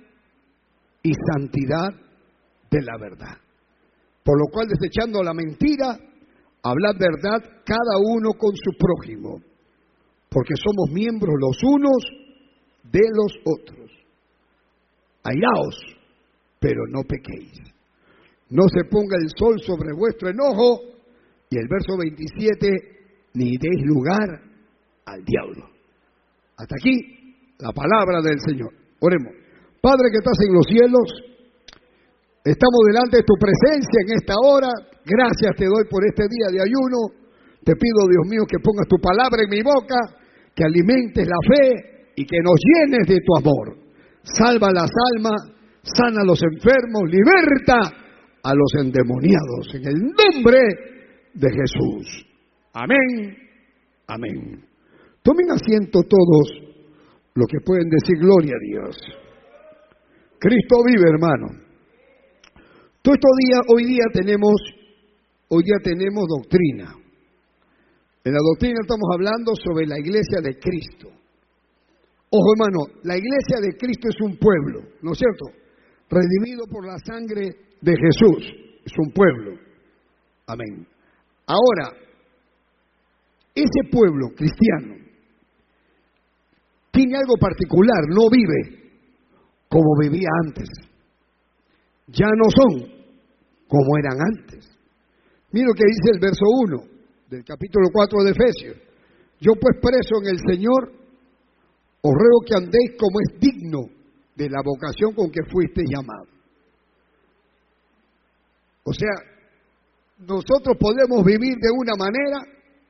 y santidad de la verdad. Por lo cual, desechando la mentira, hablad verdad cada uno con su prójimo, porque somos miembros los unos de los otros. Airaos, pero no pequéis. No se ponga el sol sobre vuestro enojo. Y el verso veintisiete, ni deis lugar al diablo. Hasta aquí la palabra del Señor. Oremos. Padre que estás en los cielos, estamos delante de tu presencia en esta hora. Gracias te doy por este día de ayuno. Te pido, Dios mío, que pongas tu palabra en mi boca, que alimentes la fe y que nos llenes de tu amor. Salva las almas, sana a los enfermos, liberta a los endemoniados, en el nombre de Jesús. Amén, amén. Tomen asiento todos los que pueden decir gloria a Dios. Cristo vive, hermano. Todo estos días, hoy día tenemos, hoy día tenemos doctrina. En la doctrina estamos hablando sobre la iglesia de Cristo. Ojo, hermano, la iglesia de Cristo es un pueblo, ¿no es cierto? Redimido por la sangre de Jesús. Es un pueblo. Amén. Ahora, ese pueblo cristiano tiene algo particular, no vive como vivía antes. Ya no son como eran antes. Mira lo que dice el verso uno del capítulo cuatro de Efesios. Yo pues preso en el Señor, os ruego que andéis como es digno de la vocación con que fuiste llamado. O sea, nosotros podemos vivir de una manera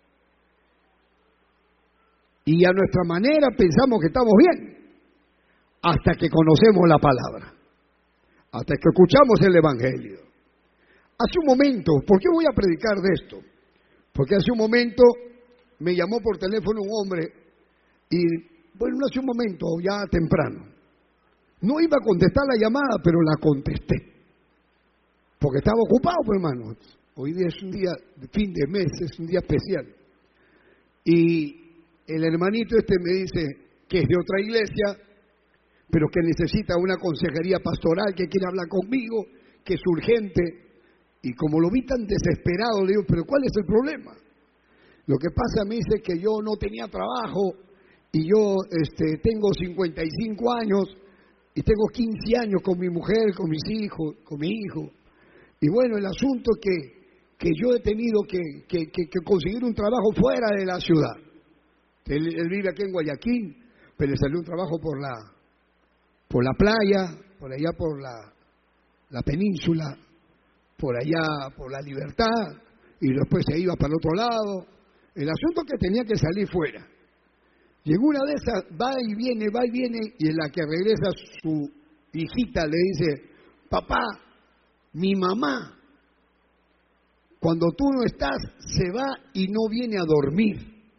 y a nuestra manera pensamos que estamos bien, hasta que conocemos la palabra, hasta que escuchamos el Evangelio. Hace un momento, ¿por qué voy a predicar de esto? Porque hace un momento me llamó por teléfono un hombre y, bueno, no hace un momento, ya temprano. No iba a contestar la llamada, pero la contesté. Porque estaba ocupado, pues, hermano. Hoy día es un día de fin de mes, es un día especial. Y el hermanito este me dice que es de otra iglesia, pero que necesita una consejería pastoral, que quiere hablar conmigo, que es urgente. Y como lo vi tan desesperado, le digo, ¿pero cuál es el problema? Lo que pasa, me dice que yo no tenía trabajo y yo este, tengo cincuenta y cinco años y tengo quince años con mi mujer, con mis hijos, con mi hijo. Y bueno, el asunto es que, que yo he tenido que, que, que, que conseguir un trabajo fuera de la ciudad. Él, él vive aquí en Guayaquil, pero le salió un trabajo por la, por la playa, por allá por la, la península, por allá por la Libertad, y después se iba para el otro lado. El asunto es que tenía que salir fuera. Y en una de esas va y viene, va y viene, y en la que regresa su hijita le dice, papá, mi mamá, cuando tú no estás, se va y no viene a dormir.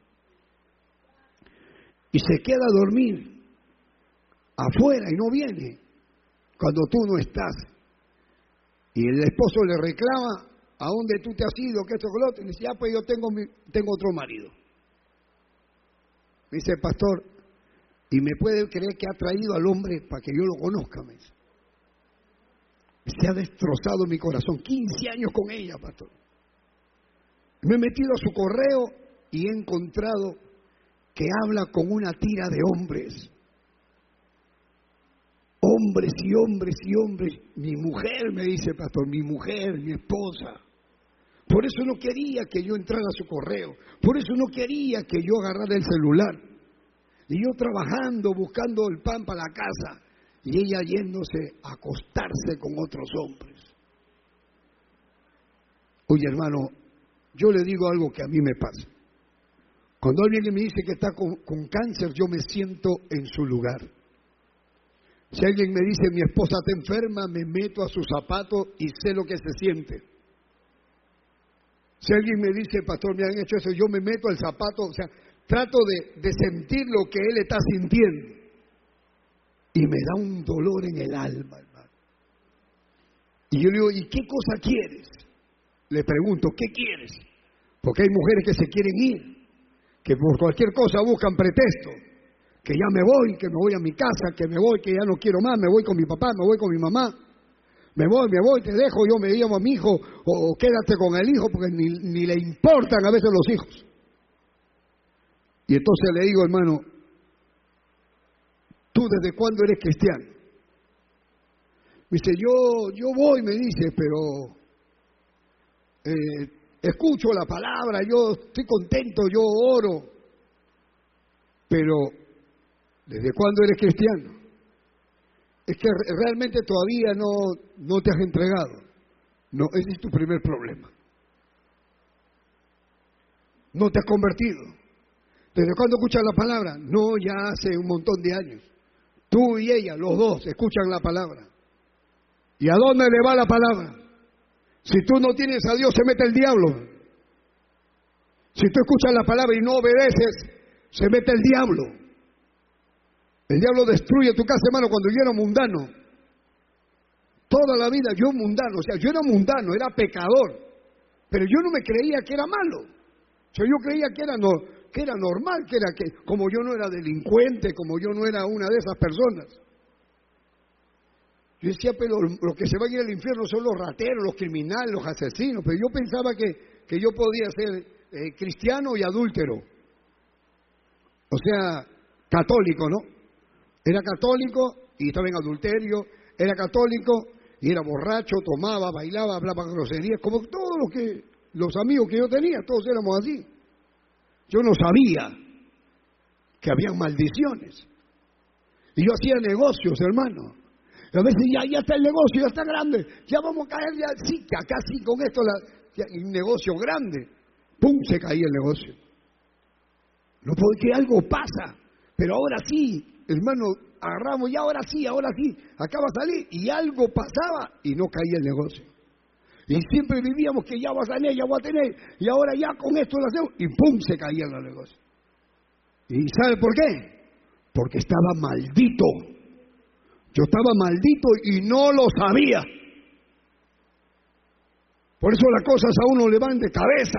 Y se queda a dormir afuera y no viene cuando tú no estás. Y el esposo le reclama, ¿a dónde tú te has ido? ¿Qué esto, que lo otro? Y dice, ya pues yo tengo, mi, tengo otro marido. Me dice, pastor, ¿y me puede creer que ha traído al hombre para que yo lo conozca? Me dice. Se ha destrozado mi corazón. quince años con ella, pastor. Me he metido a su correo y he encontrado que habla con una tira de hombres. Hombres y hombres y hombres. Mi mujer, me dice el pastor, mi mujer, mi esposa. Por eso no quería que yo entrara a su correo. Por eso no quería que yo agarrara el celular. Y yo trabajando, buscando el pan para la casa. Y ella yéndose a acostarse con otros hombres. Oye, hermano, yo le digo algo que a mí me pasa. Cuando alguien me dice que está con, con cáncer, yo me siento en su lugar. Si alguien me dice, mi esposa está enferma, me meto a sus zapatos y sé lo que se siente. Si alguien me dice, pastor, me han hecho eso, yo me meto al zapato, o sea, trato de, de sentir lo que él está sintiendo. Y me da un dolor en el alma, hermano. Y yo le digo, ¿y qué cosa quieres? Le pregunto, ¿qué quieres? Porque hay mujeres que se quieren ir, que por cualquier cosa buscan pretexto. Que ya me voy, que me voy a mi casa, que me voy, que ya no quiero más, me voy con mi papá, me voy con mi mamá. Me voy, me voy, te dejo, yo me llamo a mi hijo, o, o quédate con el hijo, porque ni, ni le importan a veces los hijos. Y entonces le digo, hermano, ¿tú desde cuándo eres cristiano? Me dice, yo, yo voy, me dice, pero eh, escucho la palabra, yo estoy contento, yo oro. Pero, ¿desde cuándo eres cristiano? Es que realmente todavía no, no te has entregado. No, ese es tu primer problema. No te has convertido. ¿Desde cuándo escuchas la palabra? No, ya hace un montón de años. Tú y ella, los dos, escuchan la palabra. ¿Y a dónde le va la palabra? Si tú no tienes a Dios, se mete el diablo. Si tú escuchas la palabra y no obedeces, se mete el diablo. El diablo destruye tu casa, hermano, cuando yo era mundano. Toda la vida yo mundano, o sea, yo era mundano, era pecador. Pero yo no me creía que era malo. O sea, yo creía que era, no, que era normal, que era que, como yo no era delincuente, como yo no era una de esas personas. Yo decía, pero los que se van a ir al infierno son los rateros, los criminales, los asesinos. Pero yo pensaba que, que yo podía ser eh, cristiano y adúltero. O sea, católico, ¿no? Era católico y estaba en adulterio, era católico y era borracho, tomaba, bailaba, hablaba groserías, como todos los que los amigos que yo tenía, todos éramos así. Yo no sabía que habían maldiciones. Y yo hacía negocios, hermano. Y a veces ya, ya está el negocio, ya está grande, ya vamos a caer, ya sí, acá sí, con esto, la, ya, un negocio grande. ¡Pum! Se caía el negocio. No puede que algo pasa, pero ahora sí. Hermano, agarramos y ahora sí, ahora sí, acaba de salir y algo pasaba y no caía el negocio. Y siempre vivíamos que ya voy a tener, ya voy a tener, y ahora ya con esto lo hacemos y ¡pum! Se caía el negocio. ¿Y sabe por qué? Porque estaba maldito. Yo estaba maldito y no lo sabía. Por eso las cosas a uno le van de cabeza.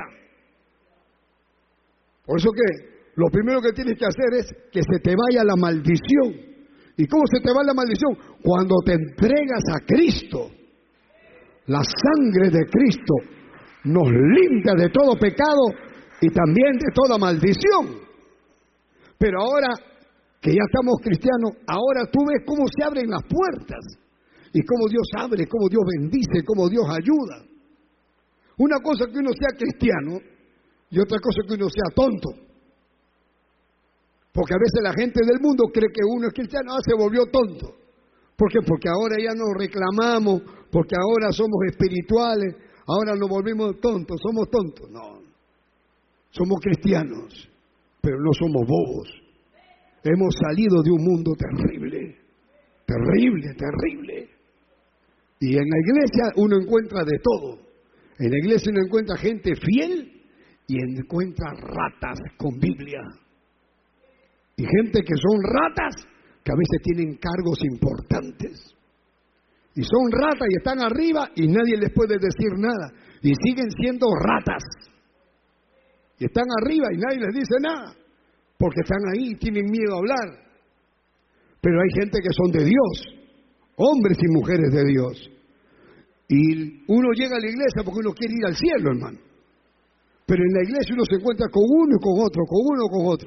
Por eso que lo primero que tienes que hacer es que se te vaya la maldición. ¿Y cómo se te va la maldición? Cuando te entregas a Cristo. La sangre de Cristo nos limpia de todo pecado y también de toda maldición. Pero ahora que ya estamos cristianos, ahora tú ves cómo se abren las puertas y cómo Dios abre, cómo Dios bendice, cómo Dios ayuda. Una cosa que uno sea cristiano y otra cosa que uno sea tonto. Porque a veces la gente del mundo cree que uno es cristiano, ah, se volvió tonto. ¿Por qué? Porque ahora ya nos reclamamos, porque ahora somos espirituales, ahora nos volvimos tontos, somos tontos. No, somos cristianos, pero no somos bobos. Hemos salido de un mundo terrible, terrible, terrible. Y en la iglesia uno encuentra de todo. En la iglesia uno encuentra gente fiel y encuentra ratas con Biblia. Y gente que son ratas, que a veces tienen cargos importantes. Y son ratas y están arriba y nadie les puede decir nada. Y siguen siendo ratas. Y están arriba y nadie les dice nada. Porque están ahí y tienen miedo a hablar. Pero hay gente que son de Dios. Hombres y mujeres de Dios. Y uno llega a la iglesia porque uno quiere ir al cielo, hermano. Pero en la iglesia uno se encuentra con uno y con otro, con uno y con otro.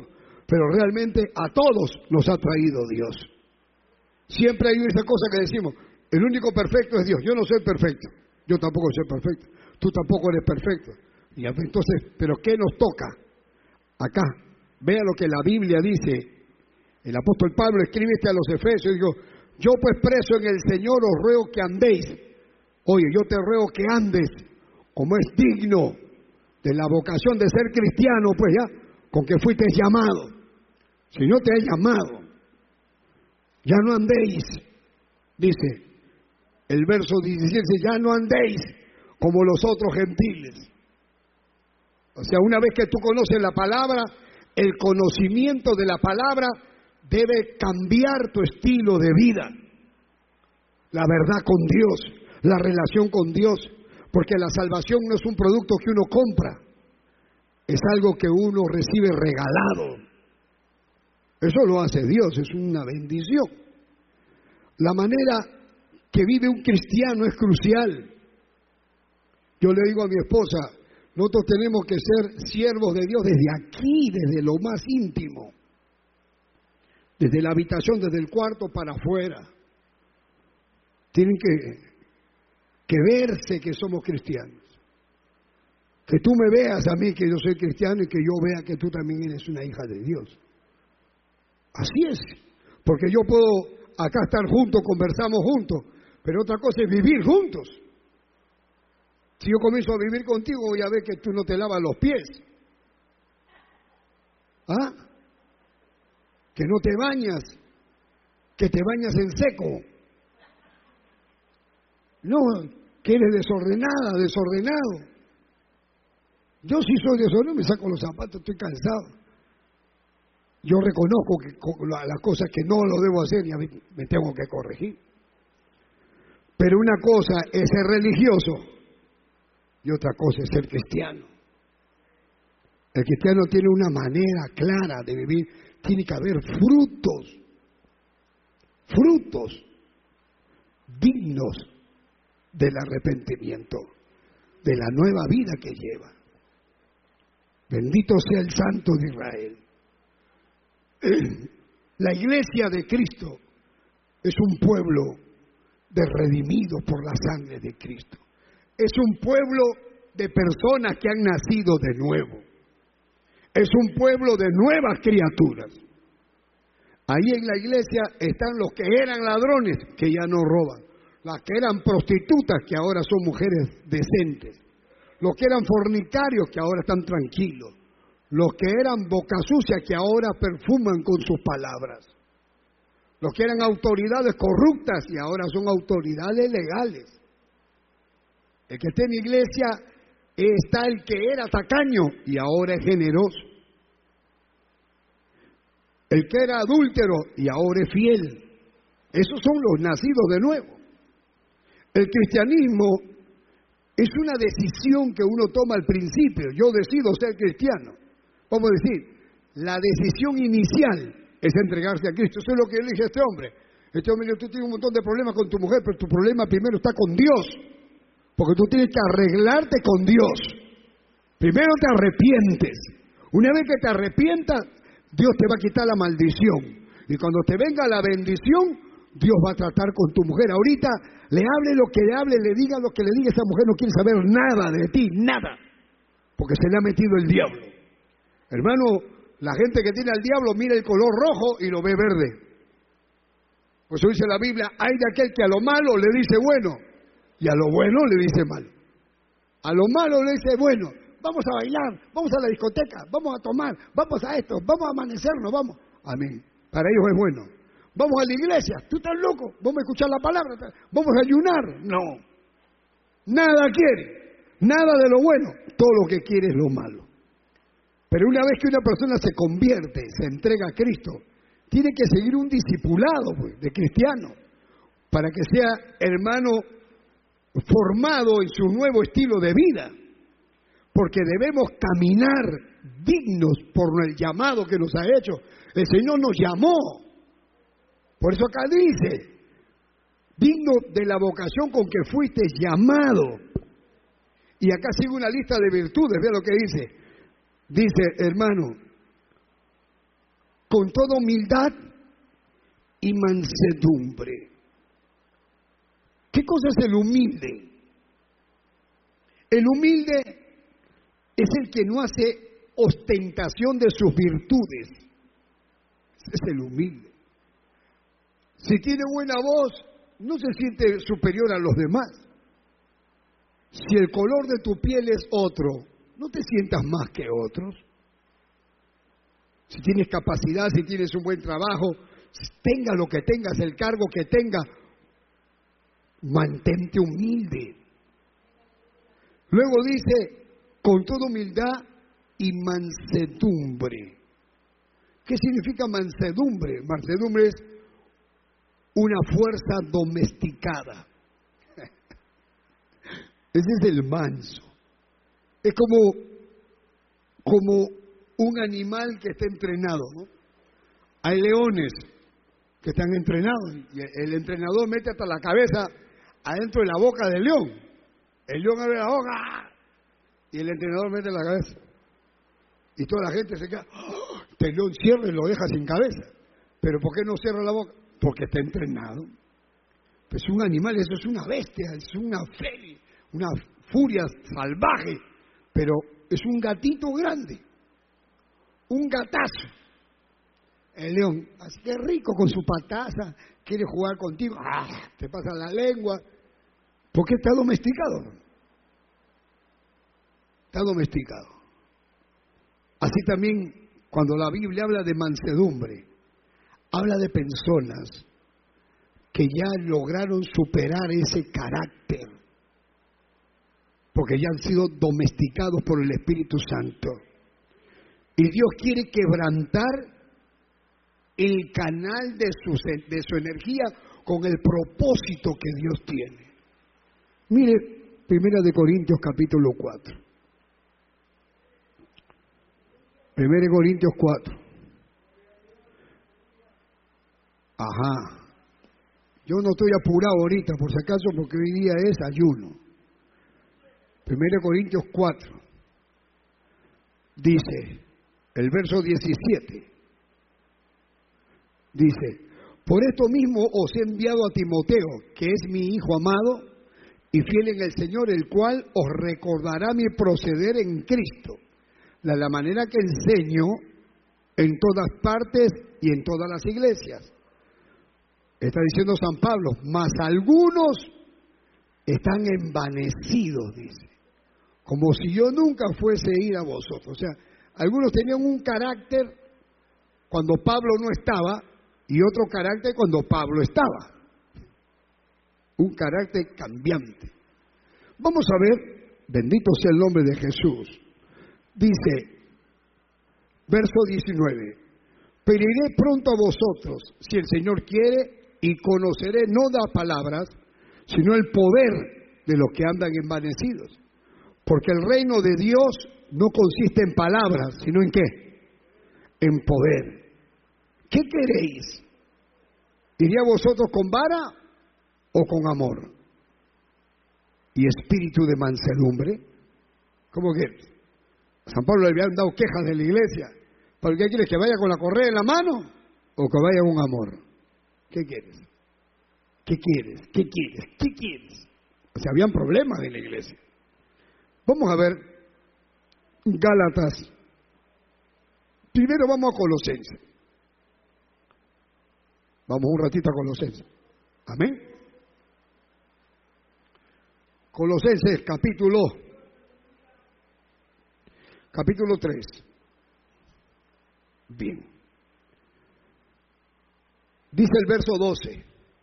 pero realmente a todos nos ha traído Dios. Siempre hay esa cosa que decimos, el único perfecto es Dios. Yo no soy perfecto, yo tampoco soy perfecto, tú tampoco eres perfecto. Y entonces, ¿pero qué nos toca? Acá, vea lo que la Biblia dice. El apóstol Pablo escribe este a los Efesios y dijo, yo pues preso en el Señor os ruego que andéis. Oye, yo te ruego que andes como es digno de la vocación de ser cristiano, pues ya, con que fuiste llamado. Si no te has llamado, ya no andéis, dice el verso diecisiete, ya no andéis como los otros gentiles. O sea, una vez que tú conoces la palabra, el conocimiento de la palabra debe cambiar tu estilo de vida. La verdad con Dios, la relación con Dios, porque la salvación no es un producto que uno compra, es algo que uno recibe regalado. Eso lo hace Dios, es una bendición. La manera que vive un cristiano es crucial. Yo le digo a mi esposa, nosotros tenemos que ser siervos de Dios desde aquí, desde lo más íntimo, desde la habitación, desde el cuarto para afuera. Tienen que, que verse que somos cristianos. Que tú me veas a mí que yo soy cristiano y que yo vea que tú también eres una hija de Dios. Así es, porque yo puedo acá estar juntos, conversamos juntos, pero otra cosa es vivir juntos. Si yo comienzo a vivir contigo, voy a ver que tú no te lavas los pies. ¿Ah? Que no te bañas, que te bañas en seco. No, que eres desordenada, desordenado. Yo sí soy desordenado, me saco los zapatos, estoy cansado. Yo reconozco que las cosas que no lo debo hacer y a mí me tengo que corregir. Pero una cosa es ser religioso y otra cosa es ser cristiano. El cristiano tiene una manera clara de vivir, tiene que haber frutos, frutos dignos del arrepentimiento, de la nueva vida que lleva. Bendito sea el Santo de Israel. La iglesia de Cristo es un pueblo de redimidos por la sangre de Cristo. Es un pueblo de personas que han nacido de nuevo. Es un pueblo de nuevas criaturas. Ahí en la iglesia están los que eran ladrones, que ya no roban. Las que eran prostitutas, que ahora son mujeres decentes. Los que eran fornicarios, que ahora están tranquilos. Los que eran boca sucia, que ahora perfuman con sus palabras. Los que eran autoridades corruptas y ahora son autoridades legales. El que está en la iglesia está el que era tacaño y ahora es generoso. El que era adúltero y ahora es fiel. Esos son los nacidos de nuevo. El cristianismo es una decisión que uno toma al principio. Yo decido ser cristiano. Vamos a decir, la decisión inicial es entregarse a Cristo. Eso es lo que le dije a este hombre. Este hombre dijo, tú tienes un montón de problemas con tu mujer, pero tu problema primero está con Dios. Porque tú tienes que arreglarte con Dios. Primero te arrepientes. Una vez que te arrepientas, Dios te va a quitar la maldición. Y cuando te venga la bendición, Dios va a tratar con tu mujer. Ahorita le hable lo que le hable, le diga lo que le diga, esa mujer no quiere saber nada de ti, nada. Porque se le ha metido el diablo. Hermano, la gente que tiene al diablo mira el color rojo y lo ve verde. Por eso dice la Biblia, hay de aquel que a lo malo le dice bueno y a lo bueno le dice malo. A lo malo le dice bueno, vamos a bailar, vamos a la discoteca, vamos a tomar, vamos a esto, vamos a amanecernos, vamos. Amén. Para ellos es bueno. Vamos a la iglesia, tú estás loco, vamos a escuchar la palabra, vamos a ayunar. No. Nada quiere, nada de lo bueno, todo lo que quiere es lo malo. Pero una vez que una persona se convierte, se entrega a Cristo, tiene que seguir un discipulado pues, de cristiano para que sea hermano formado en su nuevo estilo de vida. Porque debemos caminar dignos por el llamado que nos ha hecho. El Señor nos llamó. Por eso acá dice, digno de la vocación con que fuiste llamado. Y acá sigue una lista de virtudes, vea lo que dice. Dice, hermano, con toda humildad y mansedumbre. ¿Qué cosa es el humilde? El humilde es el que no hace ostentación de sus virtudes. Ese es el humilde. Si tiene buena voz, no se siente superior a los demás. Si el color de tu piel es otro, no te sientas más que otros. Si tienes capacidad, si tienes un buen trabajo, tenga lo que tengas, el cargo que tenga, mantente humilde. Luego dice, con toda humildad y mansedumbre. ¿Qué significa mansedumbre? Mansedumbre es una fuerza domesticada. Ese es el manso. Es como, como un animal que está entrenado, ¿no? Hay leones que están entrenados y el entrenador mete hasta la cabeza adentro de la boca del león. El león abre la boca y el entrenador mete la cabeza. Y toda la gente se queda, ¡oh! El león cierra y lo deja sin cabeza. ¿Pero por qué no cierra la boca? Porque está entrenado. Pues un animal, eso es una bestia, es una feria, una furia salvaje, pero es un gatito grande, un gatazo. El león, así que rico con su pataza, quiere jugar contigo, ¡ah! Te pasa la lengua, porque está domesticado. Está domesticado. Así también, cuando la Biblia habla de mansedumbre, habla de personas que ya lograron superar ese carácter, porque ya han sido domesticados por el Espíritu Santo. Y Dios quiere quebrantar el canal de su, de su energía con el propósito que Dios tiene. Mire, Primera de Corintios capítulo cuatro. Primera de Corintios cuatro. Ajá. Yo no estoy apurado ahorita, por si acaso, porque hoy día es ayuno. Primera de Corintios cuatro. Dice, el verso diecisiete. Dice, por esto mismo os he enviado a Timoteo, que es mi hijo amado y fiel en el Señor, el cual os recordará mi proceder en Cristo, de la manera que enseño en todas partes y en todas las iglesias. Está diciendo San Pablo, mas algunos están envanecidos, dice, como si yo nunca fuese a ir a vosotros. O sea, algunos tenían un carácter cuando Pablo no estaba y otro carácter cuando Pablo estaba. Un carácter cambiante. Vamos a ver, bendito sea el nombre de Jesús. Dice, verso diecinueve, pero iré pronto a vosotros, si el Señor quiere, y conoceré no las palabras, sino el poder de los que andan envanecidos. Porque el reino de Dios no consiste en palabras, sino en ¿qué? En poder. ¿Qué queréis? ¿Iría vosotros con vara o con amor? ¿Y espíritu de mansedumbre? ¿Cómo que? San Pablo le habían dado quejas de la iglesia. ¿Pero qué quieres? ¿Que vaya con la correa en la mano o que vaya con amor? ¿Qué quieres? ¿Qué quieres? ¿Qué quieres? ¿Qué quieres? O sea, habían problemas en la iglesia. Vamos a ver Gálatas. Primero vamos a Colosenses. Vamos un ratito a Colosenses. Amén. Colosenses capítulo capítulo tres. Bien. Dice el verso doce.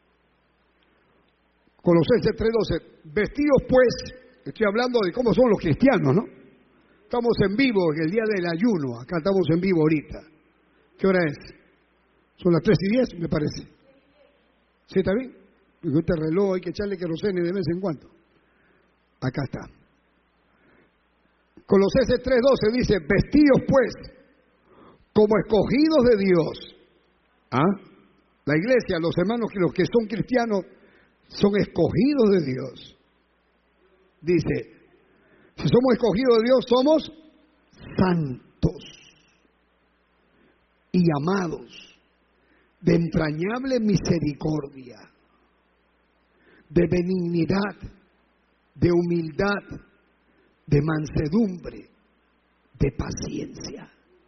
Colosenses tres doce. Vestidos pues, estoy hablando de cómo son los cristianos, ¿no? Estamos en vivo en el día del ayuno. Acá estamos en vivo ahorita. ¿Qué hora es? Son las tres y diez, me parece. ¿Sí está bien? Porque este reloj hay que echarle querosene de vez en cuando. Acá está. Colosenses tres doce dice, vestidos pues como escogidos de Dios. ¿Ah? La iglesia, los hermanos, los que son cristianos, son escogidos de Dios. Dice, si somos escogidos de Dios, somos santos. y amados, de entrañable misericordia, de benignidad, de humildad, de mansedumbre, de paciencia.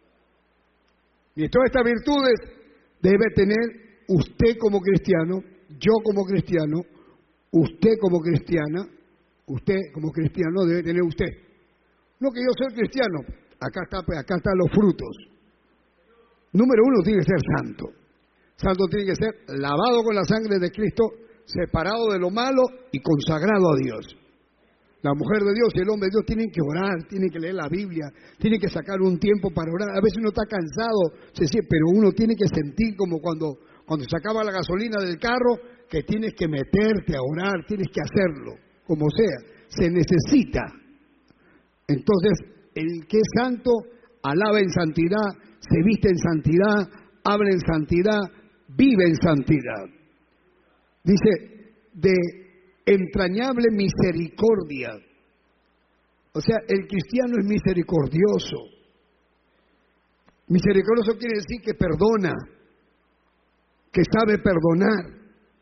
Y todas estas virtudes debe tener usted como cristiano, yo como cristiano, usted como cristiana, usted como cristiano debe tener usted. No que yo soy cristiano, acá está, acá están los frutos. Número uno, tiene que ser santo. Santo tiene que ser lavado con la sangre de Cristo, separado de lo malo y consagrado a Dios. La mujer de Dios y el hombre de Dios tienen que orar, tienen que leer la Biblia, tienen que sacar un tiempo para orar. A veces uno está cansado, sí, sí, pero uno tiene que sentir como cuando, cuando se acaba la gasolina del carro, que tienes que meterte a orar, tienes que hacerlo, como sea. Se necesita. Entonces, el que es santo, alaba en santidad, se viste en santidad, habla en santidad, vive en santidad. Dice, de entrañable misericordia. O sea, el cristiano es misericordioso. Misericordioso quiere decir que perdona, que sabe perdonar.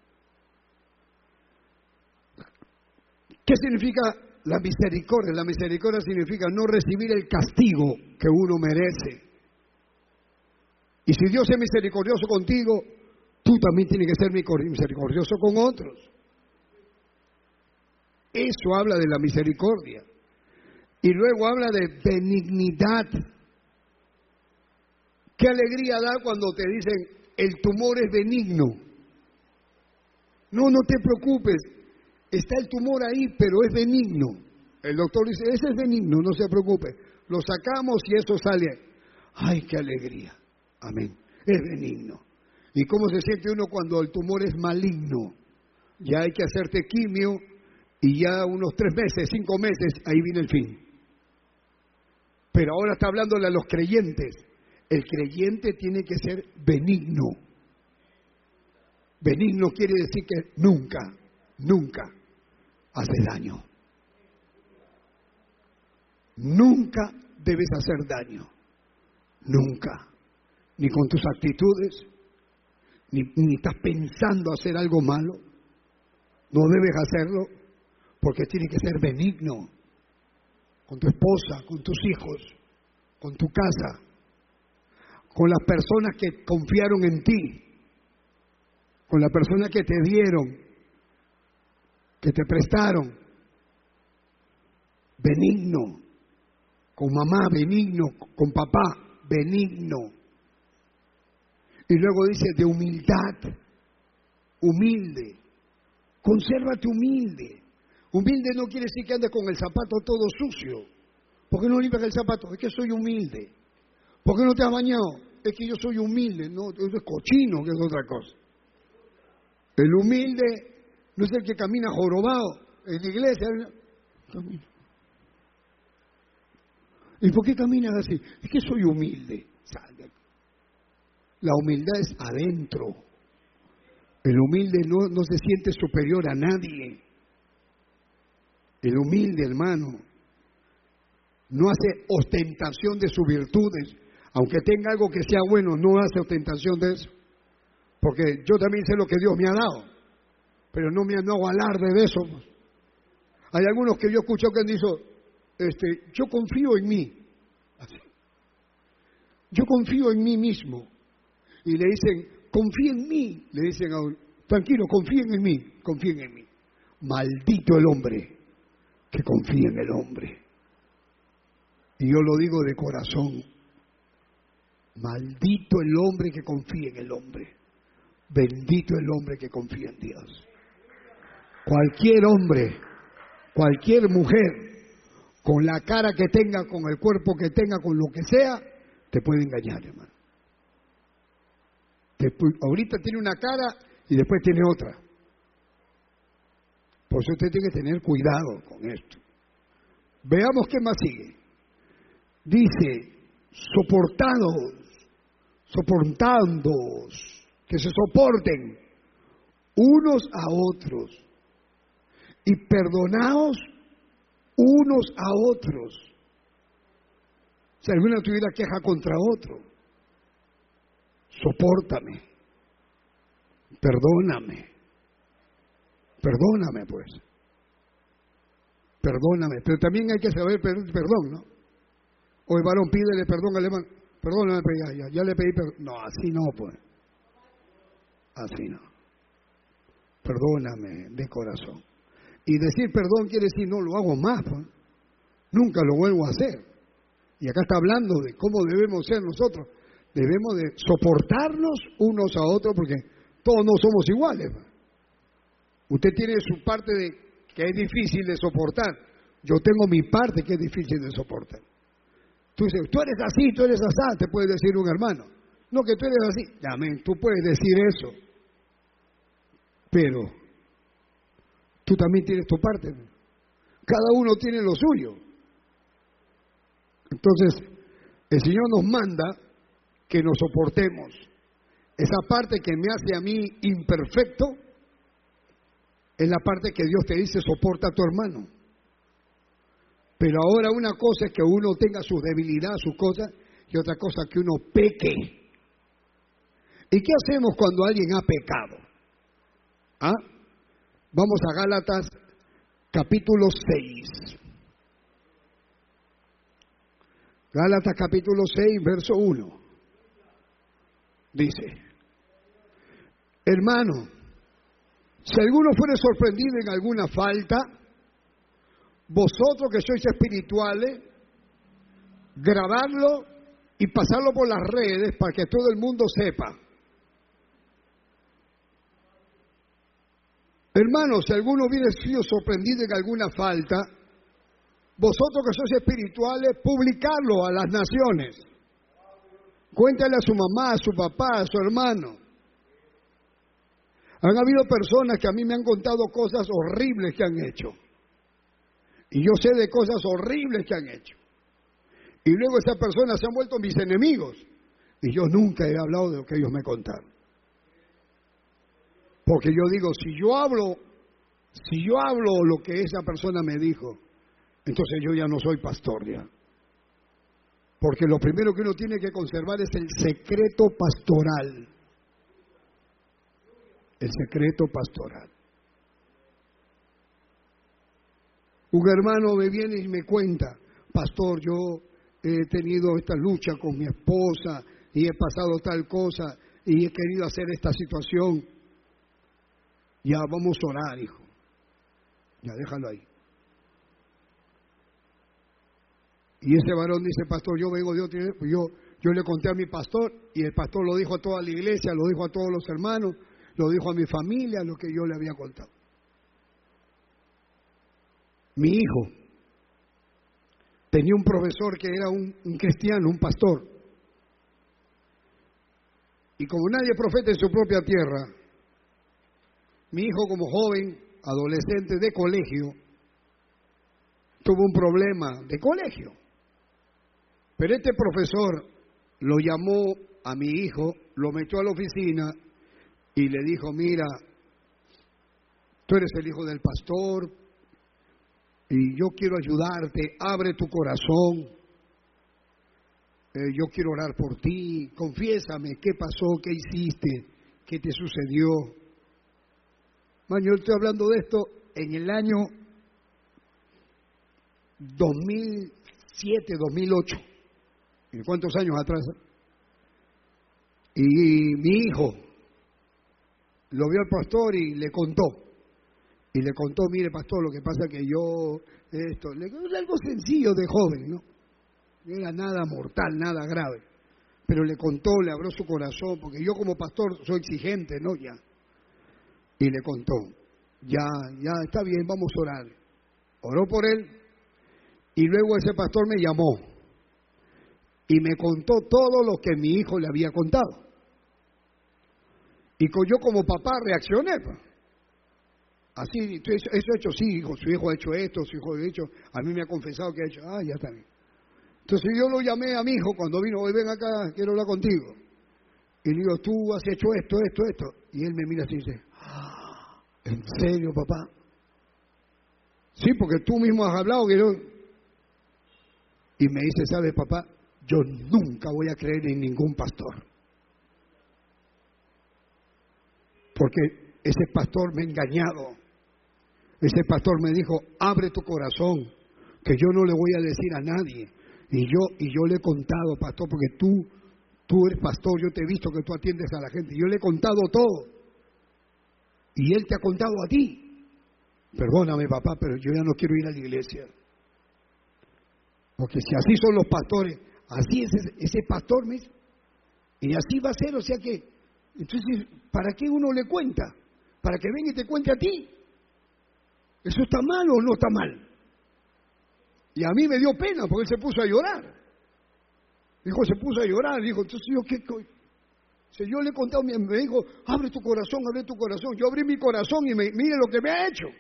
¿Qué significa la misericordia? La misericordia significa no recibir el castigo que uno merece. Y si Dios es misericordioso contigo, tú también tienes que ser misericordioso con otros. Eso habla de la misericordia. Y luego habla de benignidad. Qué alegría da cuando te dicen, el tumor es benigno. No, no te preocupes, está el tumor ahí, pero es benigno. El doctor dice, ese es benigno, no se preocupe. Lo sacamos y eso sale. ¡Ay, qué alegría! Amén. Es benigno. ¿Y cómo se siente uno cuando el tumor es maligno? Ya hay que hacerte quimio y ya unos tres meses, cinco meses, ahí viene el fin. Pero ahora está hablándole a los creyentes. El creyente tiene que ser benigno. Benigno quiere decir que nunca, nunca hace daño. Nunca debes hacer daño. Nunca. Ni con tus actitudes, ni, ni estás pensando hacer algo malo. No debes hacerlo porque tienes que ser benigno con tu esposa, con tus hijos, con tu casa, con las personas que confiaron en ti, con las personas que te dieron, que te prestaron. Benigno, con mamá, benigno, con papá, benigno. Y luego dice de humildad, humilde, consérvate humilde. Humilde no quiere decir que andes con el zapato todo sucio. ¿Por qué no limpias el zapato? Es que soy humilde. ¿Por qué no te has bañado? Es que yo soy humilde. No, eso es cochino, que es otra cosa. El humilde no es el que camina jorobado en la iglesia. Camina. ¿Y por qué caminas así? Es que soy humilde. Sal de aquí. La humildad es adentro. El humilde no, no se siente superior a nadie. El humilde, hermano, no hace ostentación de sus virtudes. Aunque tenga algo que sea bueno, no hace ostentación de eso. Porque yo también sé lo que Dios me ha dado. Pero no me no hago alarde de eso. Hay algunos que yo escucho que han dicho, este, yo confío en mí. Así. Yo confío en mí mismo. Y le dicen, confía en mí. Le dicen a uno, tranquilo, confíen en mí, confíen en mí. Maldito el hombre que confía en el hombre. Y yo lo digo de corazón. Maldito el hombre que confía en el hombre. Bendito el hombre que confía en Dios. Cualquier hombre, cualquier mujer, con la cara que tenga, con el cuerpo que tenga, con lo que sea, te puede engañar, hermano. Te, ahorita tiene una cara y después tiene otra. Por eso usted tiene que tener cuidado con esto. Veamos qué más sigue. Dice, soportados, soportándoos, que se soporten unos a otros y perdonaos unos a otros. Si alguno tuviera queja contra otro, Sopórtame. Perdóname. Perdóname, pues. Perdóname. Pero también hay que saber pedir perdón, ¿no? Oye, varón, pídele perdón al hermano. Perdóname, ya, ya, ya le pedí perdón. No, así no, pues. Así no. Perdóname de corazón. Y decir perdón quiere decir no lo hago más, pues. Nunca lo vuelvo a hacer. Y acá está hablando de cómo debemos ser nosotros. Debemos de soportarnos unos a otros porque todos no somos iguales. Usted tiene su parte de que es difícil de soportar. Yo tengo mi parte que es difícil de soportar. Tú dices, tú eres así, tú eres así, te puede decir un hermano. No, que tú eres así. Amén, tú puedes decir eso. Pero tú también tienes tu parte. Cada uno tiene lo suyo. Entonces, el Señor nos manda que nos soportemos. Esa parte que me hace a mí imperfecto es la parte que Dios te dice, soporta a tu hermano. Pero ahora una cosa es que uno tenga su debilidad, sus cosas, y otra cosa que uno peque. ¿Y qué hacemos cuando alguien ha pecado? ¿Ah? Vamos a Gálatas capítulo seis. Gálatas capítulo seis, verso uno. Dice, hermano, si alguno fuere sorprendido en alguna falta, vosotros que sois espirituales, grabarlo y pasarlo por las redes para que todo el mundo sepa. Hermanos, si alguno hubiera sido sorprendido en alguna falta, vosotros que sois espirituales, publicarlo a las naciones. Cuéntale a su mamá, a su papá, a su hermano. Han habido personas que a mí me han contado cosas horribles que han hecho. Y yo sé de cosas horribles que han hecho. Y luego esas personas se han vuelto mis enemigos. Y yo nunca he hablado de lo que ellos me contaron. Porque yo digo, si yo hablo, si yo hablo lo que esa persona me dijo, entonces yo ya no soy pastor ya. Porque lo primero que uno tiene que conservar es el secreto pastoral. El secreto pastoral. Un hermano me viene y me cuenta, pastor, yo he tenido esta lucha con mi esposa y he pasado tal cosa y he querido hacer esta situación. Ya, vamos a orar, hijo. Ya, déjalo ahí. Y ese varón dice, pastor, yo vengo de otro, yo, yo le conté a mi pastor y el pastor lo dijo a toda la iglesia, lo dijo a todos los hermanos, lo dijo a mi familia, lo que yo le había contado. Mi hijo tenía un profesor que era un, un cristiano, un pastor. Y como nadie es profeta en su propia tierra, mi hijo como joven, adolescente de colegio, tuvo un problema de colegio. Pero este profesor lo llamó a mi hijo, lo metió a la oficina y le dijo, mira, tú eres el hijo del pastor y yo quiero ayudarte, abre tu corazón, eh, yo quiero orar por ti, confiésame qué pasó, qué hiciste, qué te sucedió. Man, yo estoy hablando de esto en el año dos mil siete, dos mil ocho. ¿En cuántos años atrás? Y mi hijo lo vio al pastor y le contó. Y le contó, mire pastor, lo que pasa que yo, esto, le, algo sencillo de joven, ¿no? No era nada mortal, nada grave. Pero le contó, le abrió su corazón, porque yo como pastor soy exigente, ¿no? Ya. Y le contó, ya, ya está bien, vamos a orar. Oró por él y luego ese pastor me llamó y me contó todo lo que mi hijo le había contado. Y yo como papá reaccioné. Así, eso he hecho, sí, hijo, su hijo ha hecho esto, su hijo ha hecho, a mí me ha confesado que ha hecho, ah, ya está bien. Entonces yo lo llamé a mi hijo cuando vino, hoy ven acá, quiero hablar contigo. Y le digo, tú has hecho esto, esto, esto. Y él me mira así y dice, ah, ¿en serio, papá? Sí, porque tú mismo has hablado que yo... Y me dice, ¿sabes, papá? Yo nunca voy a creer en ningún pastor. Porque ese pastor me ha engañado. Ese pastor me dijo, abre tu corazón, que yo no le voy a decir a nadie. Y yo, y yo le he contado, pastor, porque tú, tú eres pastor, yo te he visto que tú atiendes a la gente. Yo le he contado todo. Y él te ha contado a ti. Perdóname, papá, pero yo ya no quiero ir a la iglesia. Porque si así son los pastores, así es ese, ese pastor, ¿me? Y así va a ser, o sea que, entonces, ¿para qué uno le cuenta? Para que venga y te cuente a ti. ¿Eso está mal o no está mal? Y a mí me dio pena porque él se puso a llorar. Dijo, se puso a llorar. Dijo, entonces yo qué... Si yo le he contado, me dijo, abre tu corazón, abre tu corazón. Yo abrí mi corazón y me, mire lo que me ha hecho.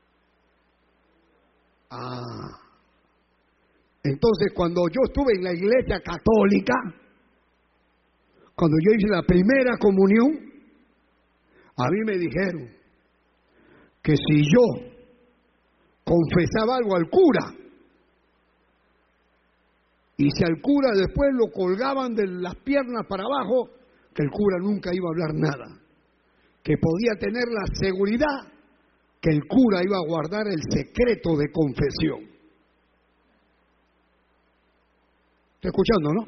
Ah. Entonces, cuando yo estuve en la iglesia católica, cuando yo hice la primera comunión, a mí me dijeron que si yo confesaba algo al cura, y si al cura después lo colgaban de las piernas para abajo, que el cura nunca iba a hablar nada, que podía tener la seguridad que el cura iba a guardar el secreto de confesión. ¿Está escuchando, no?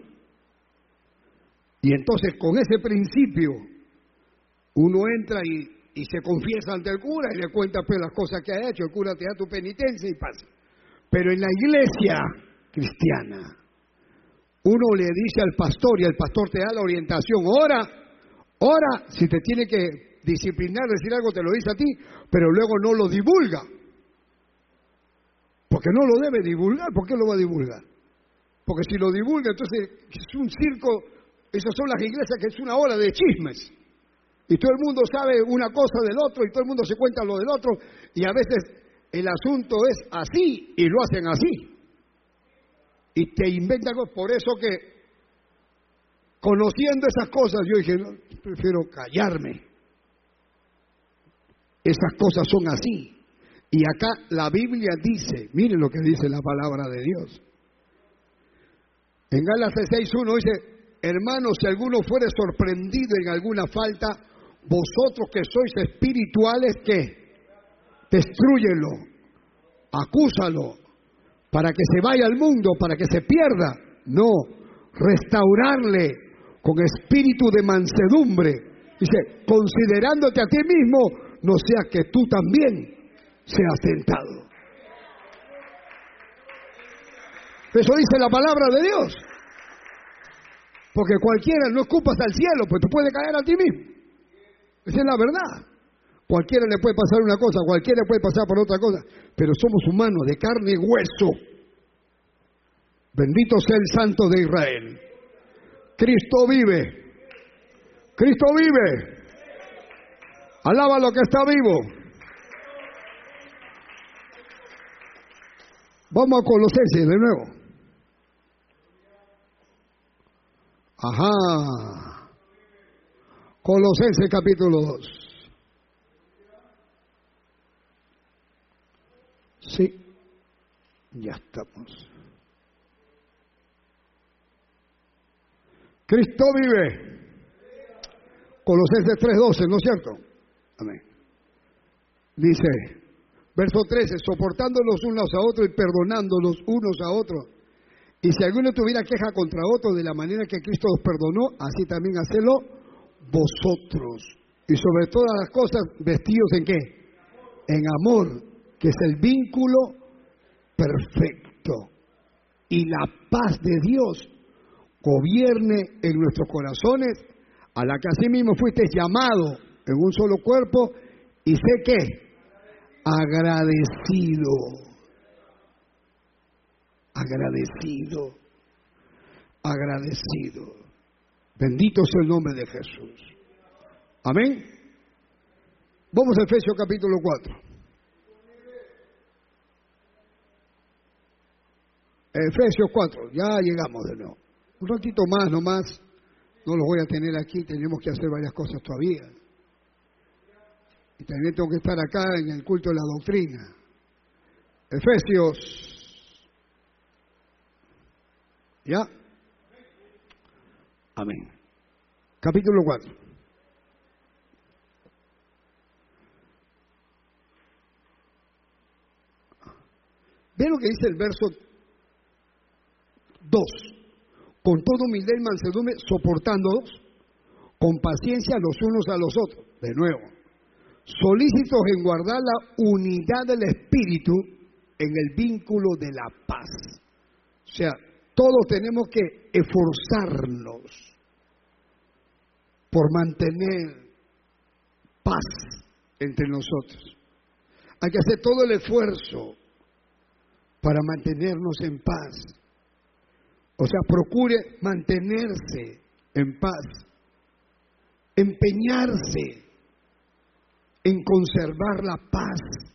Y entonces con ese principio uno entra y, y se confiesa ante el cura y le cuenta pues las cosas que ha hecho, el cura te da tu penitencia y pasa. Pero en la iglesia cristiana uno le dice al pastor y el pastor te da la orientación. Ora, ora, si te tiene que disciplinar, decir algo, te lo dice a ti, pero luego no lo divulga. Porque no lo debe divulgar. ¿Por qué lo va a divulgar? Porque si lo divulga, entonces es un circo. Esas son las iglesias que es una hora de chismes. Y todo el mundo sabe una cosa del otro y todo el mundo se cuenta lo del otro. Y a veces el asunto es así y lo hacen así. Y te inventan algo. Por eso que, conociendo esas cosas, yo dije, no, prefiero callarme. Esas cosas son así. Y acá la Biblia dice, miren lo que dice la palabra de Dios. En Gálatas seis uno dice, hermanos, si alguno fuere sorprendido en alguna falta, vosotros que sois espirituales, ¿qué? Destrúyelo, acúsalo, para que se vaya al mundo, para que se pierda. No, restaurarle con espíritu de mansedumbre. Dice, considerándote a ti mismo, no sea que tú también seas tentado. Eso dice la palabra de Dios. Porque cualquiera, no escupas al cielo, pues tú puedes caer a ti mismo. Esa es la verdad. Cualquiera le puede pasar una cosa, cualquiera puede pasar por otra cosa, pero somos humanos de carne y hueso. Bendito sea el Santo de Israel. Cristo vive. Cristo vive. Alaba lo que está vivo. Vamos a Colosenses de nuevo. Ajá. Colosenses capítulo dos. Sí, ya estamos. Cristo vive. Colosenses tres doce, ¿no es cierto? Amén. Dice, verso trece, soportándolos unos a otros y perdonándolos unos a otros. Y si alguno tuviera queja contra otro, de la manera que Cristo os perdonó, así también hacedlo vosotros. Y sobre todas las cosas, vestidos ¿en qué? En amor, que es el vínculo perfecto. Y la paz de Dios gobierne en nuestros corazones, a la que asimismo fuisteis llamados en un solo cuerpo, y sé que agradecido, agradecido, agradecido. Bendito sea el nombre de Jesús. Amén. Vamos a Efesios capítulo cuatro. Efesios cuatro, ya llegamos de nuevo. Un ratito más nomás, no los voy a tener aquí, tenemos que hacer varias cosas todavía. Y también tengo que estar acá en el culto de la doctrina. Efesios. ¿Ya? Amén. Capítulo cuatro. Ve lo que dice el verso dos. Con toda humildad y mansedumbre, soportándolos con paciencia los unos a los otros. De nuevo, solícitos en guardar la unidad del espíritu en el vínculo de la paz. O sea, todos tenemos que esforzarnos por mantener paz entre nosotros. Hay que hacer todo el esfuerzo para mantenernos en paz. O sea, procure mantenerse en paz, empeñarse en conservar la paz.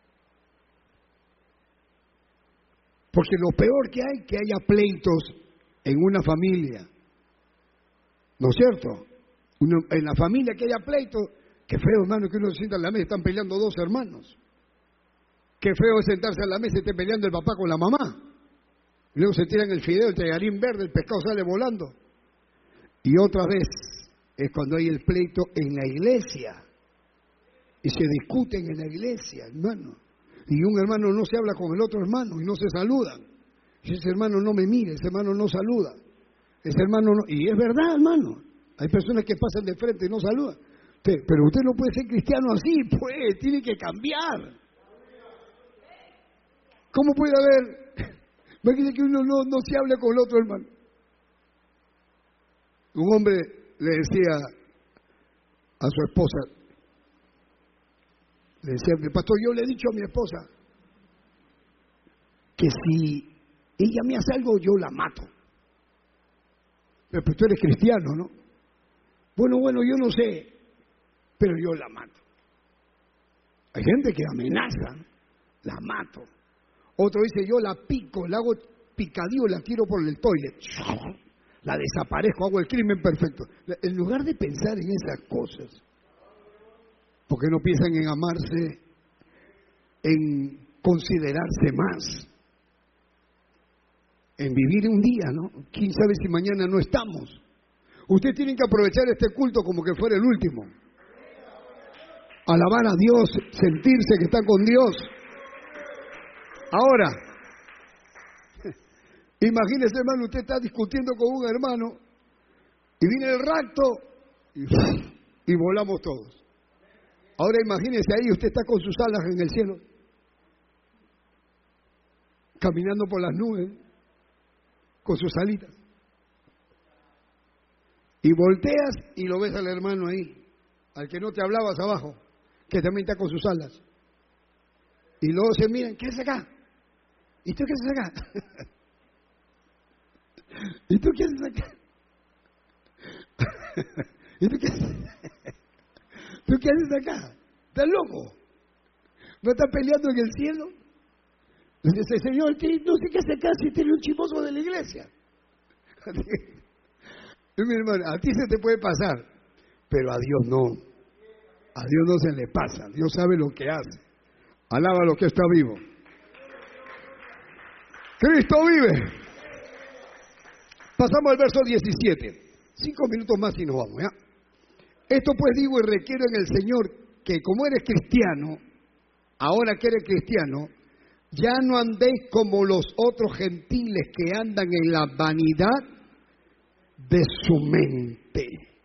Porque lo peor que hay, que haya pleitos en una familia. ¿No es cierto? Uno, en la familia que haya pleitos, qué feo, hermano, que uno se sienta en la mesa y están peleando dos hermanos. Qué feo es sentarse en la mesa y esté peleando el papá con la mamá. Y luego se tiran el fideo, el tallarín verde, el pescado sale volando. Y otra vez es cuando hay el pleito en la iglesia. Y se discuten en la iglesia, hermano. Y un hermano no se habla con el otro hermano y no se saludan. Y ese hermano no me mira, ese hermano no saluda. Ese hermano no... Y es verdad, hermano. Hay personas que pasan de frente y no saludan. Usted, pero usted no puede ser cristiano así, pues, tiene que cambiar. ¿Cómo puede haber? Imagínese que uno no, no se hable con el otro hermano. Un hombre le decía a su esposa, le decía, pastor, yo le he dicho a mi esposa que si ella me hace algo, yo la mato. Pero pues tú eres cristiano, ¿no? Bueno, bueno, yo no sé, pero yo la mato. Hay gente que amenaza, la mato. Otro dice, yo la pico, la hago picadillo, la tiro por el toilet. La desaparezco, hago el crimen perfecto. En lugar de pensar en esas cosas, ¿por qué no piensan en amarse, en considerarse más? En vivir un día, ¿no? ¿Quién sabe si mañana no estamos? Ustedes tienen que aprovechar este culto como que fuera el último. Alabar a Dios, sentirse que están con Dios. Ahora, imagínese, hermano, usted está discutiendo con un hermano y viene el rapto y, y volamos todos. Ahora imagínese ahí, usted está con sus alas en el cielo, caminando por las nubes, con sus alitas. Y volteas y lo ves al hermano ahí, al que no te hablabas abajo, que también está con sus alas. Y luego se miran, ¿qué haces acá? ¿Y tú qué haces acá? ¿Y tú qué haces acá? ¿Y tú qué haces? ¿Tú qué haces acá? ¿Estás loco? ¿No estás peleando en el cielo? Dice, Señor, no sé qué hace acá si tiene un chismoso de la iglesia. Y mi hermano, a ti se te puede pasar, pero a Dios no. A Dios no se le pasa. Dios sabe lo que hace. Alaba a lo que está vivo. Cristo vive. Pasamos al verso diecisiete. Cinco minutos más y nos vamos, ¿ya? Esto pues digo y requiero en el Señor que como eres cristiano, ahora que eres cristiano, ya no andéis como los otros gentiles que andan en la vanidad de su mente.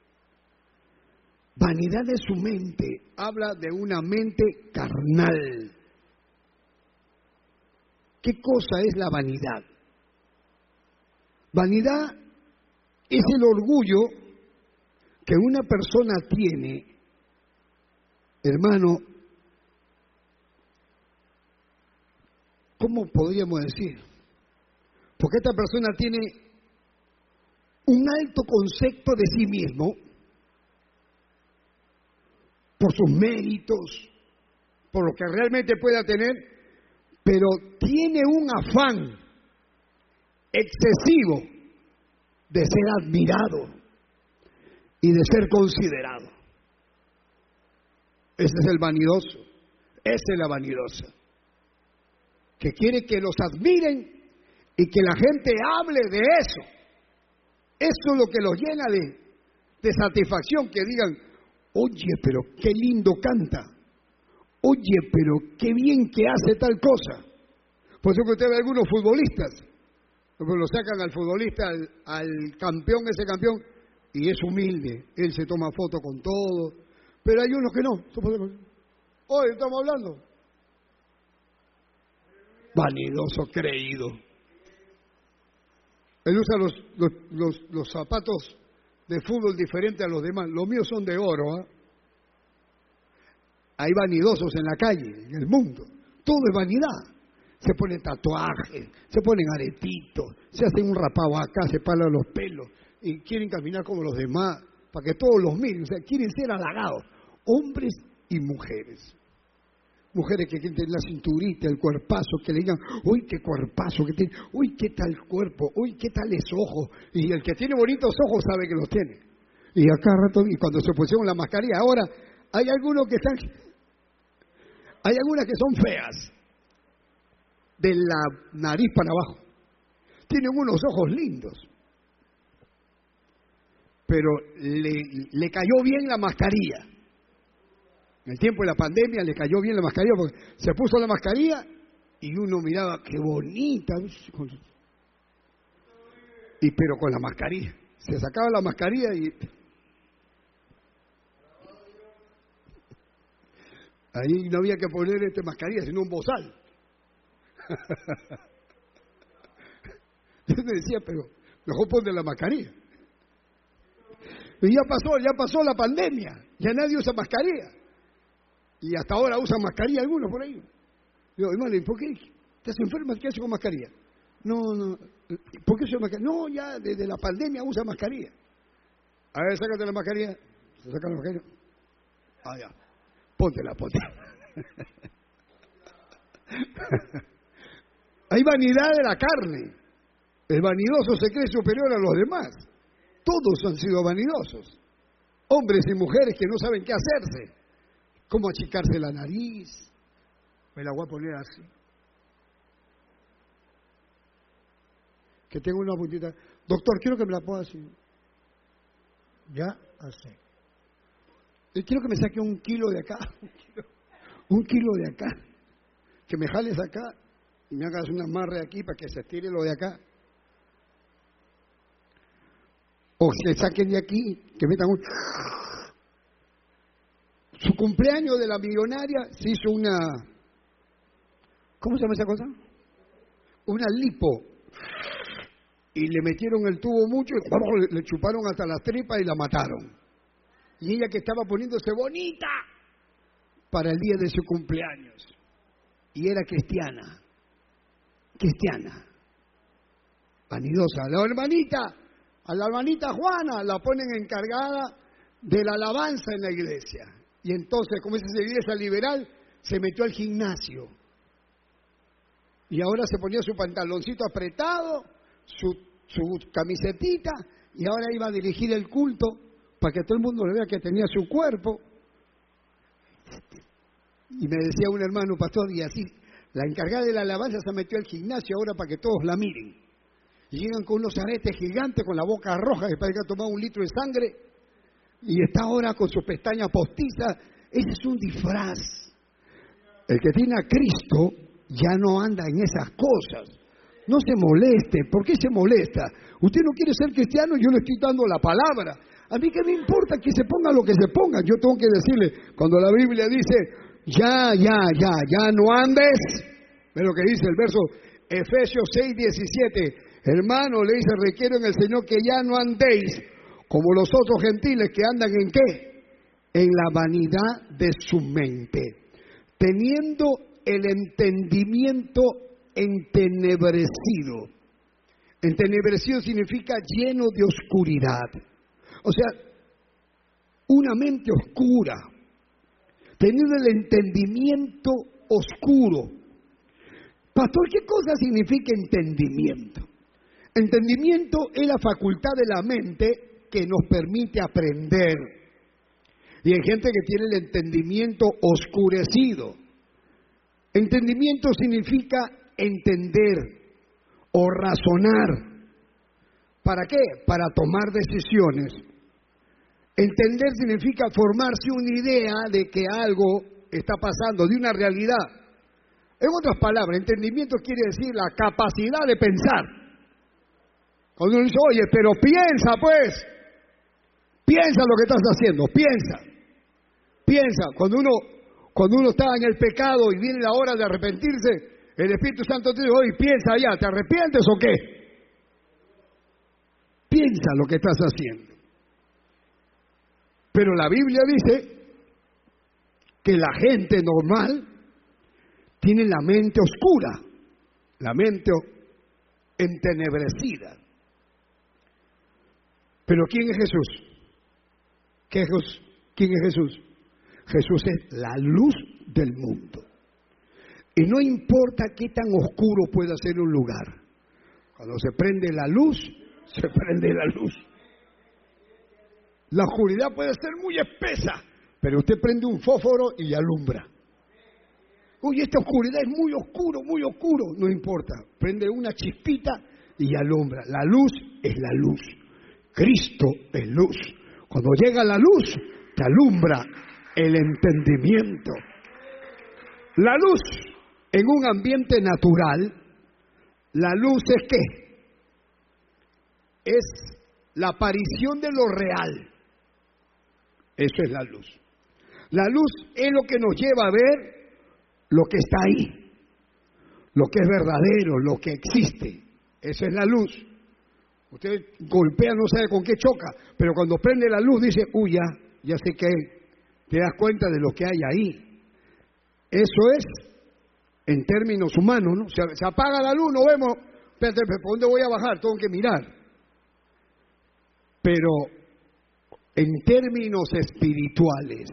Vanidad de su mente habla de una mente carnal. ¿Qué cosa es la vanidad? Vanidad es el orgullo que una persona tiene, hermano, ¿cómo podríamos decir? Porque esta persona tiene un alto concepto de sí mismo, por sus méritos, por lo que realmente pueda tener, pero tiene un afán excesivo de ser admirado y de ser considerado. Ese es el vanidoso, esa es la vanidosa, que quiere que los admiren y que la gente hable de eso. Eso es lo que los llena de, de satisfacción, que digan, oye, pero qué lindo canta, oye, pero qué bien que hace tal cosa. Por eso que usted ve a algunos futbolistas, lo sacan al futbolista, al, al campeón, ese campeón, y es humilde, él se toma foto con todo, pero hay unos que no. Hoy estamos hablando. Vanidoso, creído. Él usa los, los, los, los zapatos de fútbol diferentes a los demás. Los míos son de oro. ¿eh? Hay vanidosos en la calle, en el mundo. Todo es vanidad. Se ponen tatuajes, se ponen aretitos, se hacen un rapado acá, se palan los pelos y quieren caminar como los demás para que todos los miren. O sea, quieren ser halagados. Hombres y mujeres. Mujeres que quieren tener la cinturita, el cuerpazo, que le digan, uy, qué cuerpazo que tiene, uy, qué tal cuerpo, uy, qué tales ojos. Y el que tiene bonitos ojos sabe que los tiene. Y acá rato, y cuando se pusieron la mascarilla, ahora hay algunos que están, hay algunas que son feas, de la nariz para abajo. Tienen unos ojos lindos. Pero le, le cayó bien la mascarilla. En el tiempo de la pandemia le cayó bien la mascarilla porque se puso la mascarilla y uno miraba, qué bonita. Y pero con la mascarilla. Se sacaba la mascarilla y... Ahí no había que poner este mascarilla, sino un bozal. Yo me decía, pero mejor ponte la mascarilla. Y ya pasó, ya pasó la pandemia. Ya nadie usa mascarilla. Y hasta ahora usan mascarilla algunos por ahí. Digo, hermano, ¿y por qué? ¿Estás enferma? ¿Qué haces con mascarilla? No, no. ¿Por qué usa mascarilla? No, ya desde la pandemia usa mascarilla. A ver, sácate la mascarilla. ¿Se saca la mascarilla? Ah, ya. Póntela, póntela. Hay vanidad de la carne. El vanidoso se cree superior a los demás. Todos han sido vanidosos. Hombres y mujeres que no saben qué hacerse. Cómo achicarse la nariz. Me la voy a poner así. Que tengo una puntita. Doctor, quiero que me la ponga así. Ya, así. Y quiero que me saque un kilo de acá. Un kilo, un kilo de acá. Que me jales acá y me hagas una amarre aquí para que se estire lo de acá. O se saquen de aquí, que metan un... Su cumpleaños de la millonaria se hizo una... ¿Cómo se llama esa cosa? Una lipo. Y le metieron el tubo mucho y le chuparon hasta las tripas y la mataron. Y ella que estaba poniéndose bonita para el día de su cumpleaños. Y era cristiana. Cristiana. Vanidosa. La hermanita, a la hermanita Juana la ponen encargada de la alabanza en la iglesia. Y entonces, como es esa iglesia liberal, se metió al gimnasio. Y ahora se ponía su pantaloncito apretado, su, su camisetita, y ahora iba a dirigir el culto para que todo el mundo le vea que tenía su cuerpo. Y me decía un hermano pastor, y así, la encargada de la alabanza se metió al gimnasio ahora para que todos la miren. Y llegan con unos aretes gigantes, con la boca roja, que parece que ha tomado un litro de sangre, y está ahora con sus pestañas postizas. Ese es un disfraz. El que tiene a Cristo ya no anda en esas cosas. No se moleste. ¿Por qué se molesta? Usted no quiere ser cristiano, yo le estoy dando la palabra. A mí qué me importa que se ponga lo que se ponga. Yo tengo que decirle, cuando la Biblia dice, ya, ya, ya, ya no andes. Ve lo que dice el verso Efesios seis, diecisiete. Hermano, le dice, requiero en el Señor que ya no andéis como los otros gentiles que andan en qué? En la vanidad de su mente, teniendo el entendimiento entenebrecido. Entenebrecido significa lleno de oscuridad. O sea, una mente oscura, teniendo el entendimiento oscuro. Pastor, ¿qué cosa significa entendimiento? Entendimiento es la facultad de la mente que nos permite aprender. Y hay gente que tiene el entendimiento oscurecido. Entendimiento significa entender o razonar. ¿Para qué? Para tomar decisiones. Entender significa formarse una idea de que algo está pasando, de una realidad. En otras palabras, entendimiento quiere decir la capacidad de pensar. Cuando uno dice, oye, pero piensa pues, piensa lo que estás haciendo, piensa, piensa. Cuando uno, cuando uno está en el pecado y viene la hora de arrepentirse, el Espíritu Santo te dice, oye, piensa ya, ¿te arrepientes o qué? Piensa lo que estás haciendo. Pero la Biblia dice que la gente normal tiene la mente oscura, la mente entenebrecida. Pero ¿quién es Jesús? ¿Qué es Jesús? ¿Quién es Jesús? Jesús es la luz del mundo. Y no importa qué tan oscuro pueda ser un lugar, cuando se prende la luz, se prende la luz. La oscuridad puede ser muy espesa, pero usted prende un fósforo y alumbra. Uy, esta oscuridad es muy oscuro, muy oscuro. No importa, prende una chispita y alumbra. La luz es la luz. Cristo es luz. Cuando llega la luz, te alumbra el entendimiento. La luz en un ambiente natural, la luz es ¿qué? Es la aparición de lo real. Eso es la luz. La luz es lo que nos lleva a ver lo que está ahí, lo que es verdadero, lo que existe. Esa es la luz. Usted golpea, no sabe con qué choca, pero cuando prende la luz dice, uy, ya, ya sé que te das cuenta de lo que hay ahí. Eso es en términos humanos, ¿no? Se, se apaga la luz, no vemos, espérate, ¿por dónde voy a bajar? Tengo que mirar. Pero en términos espirituales,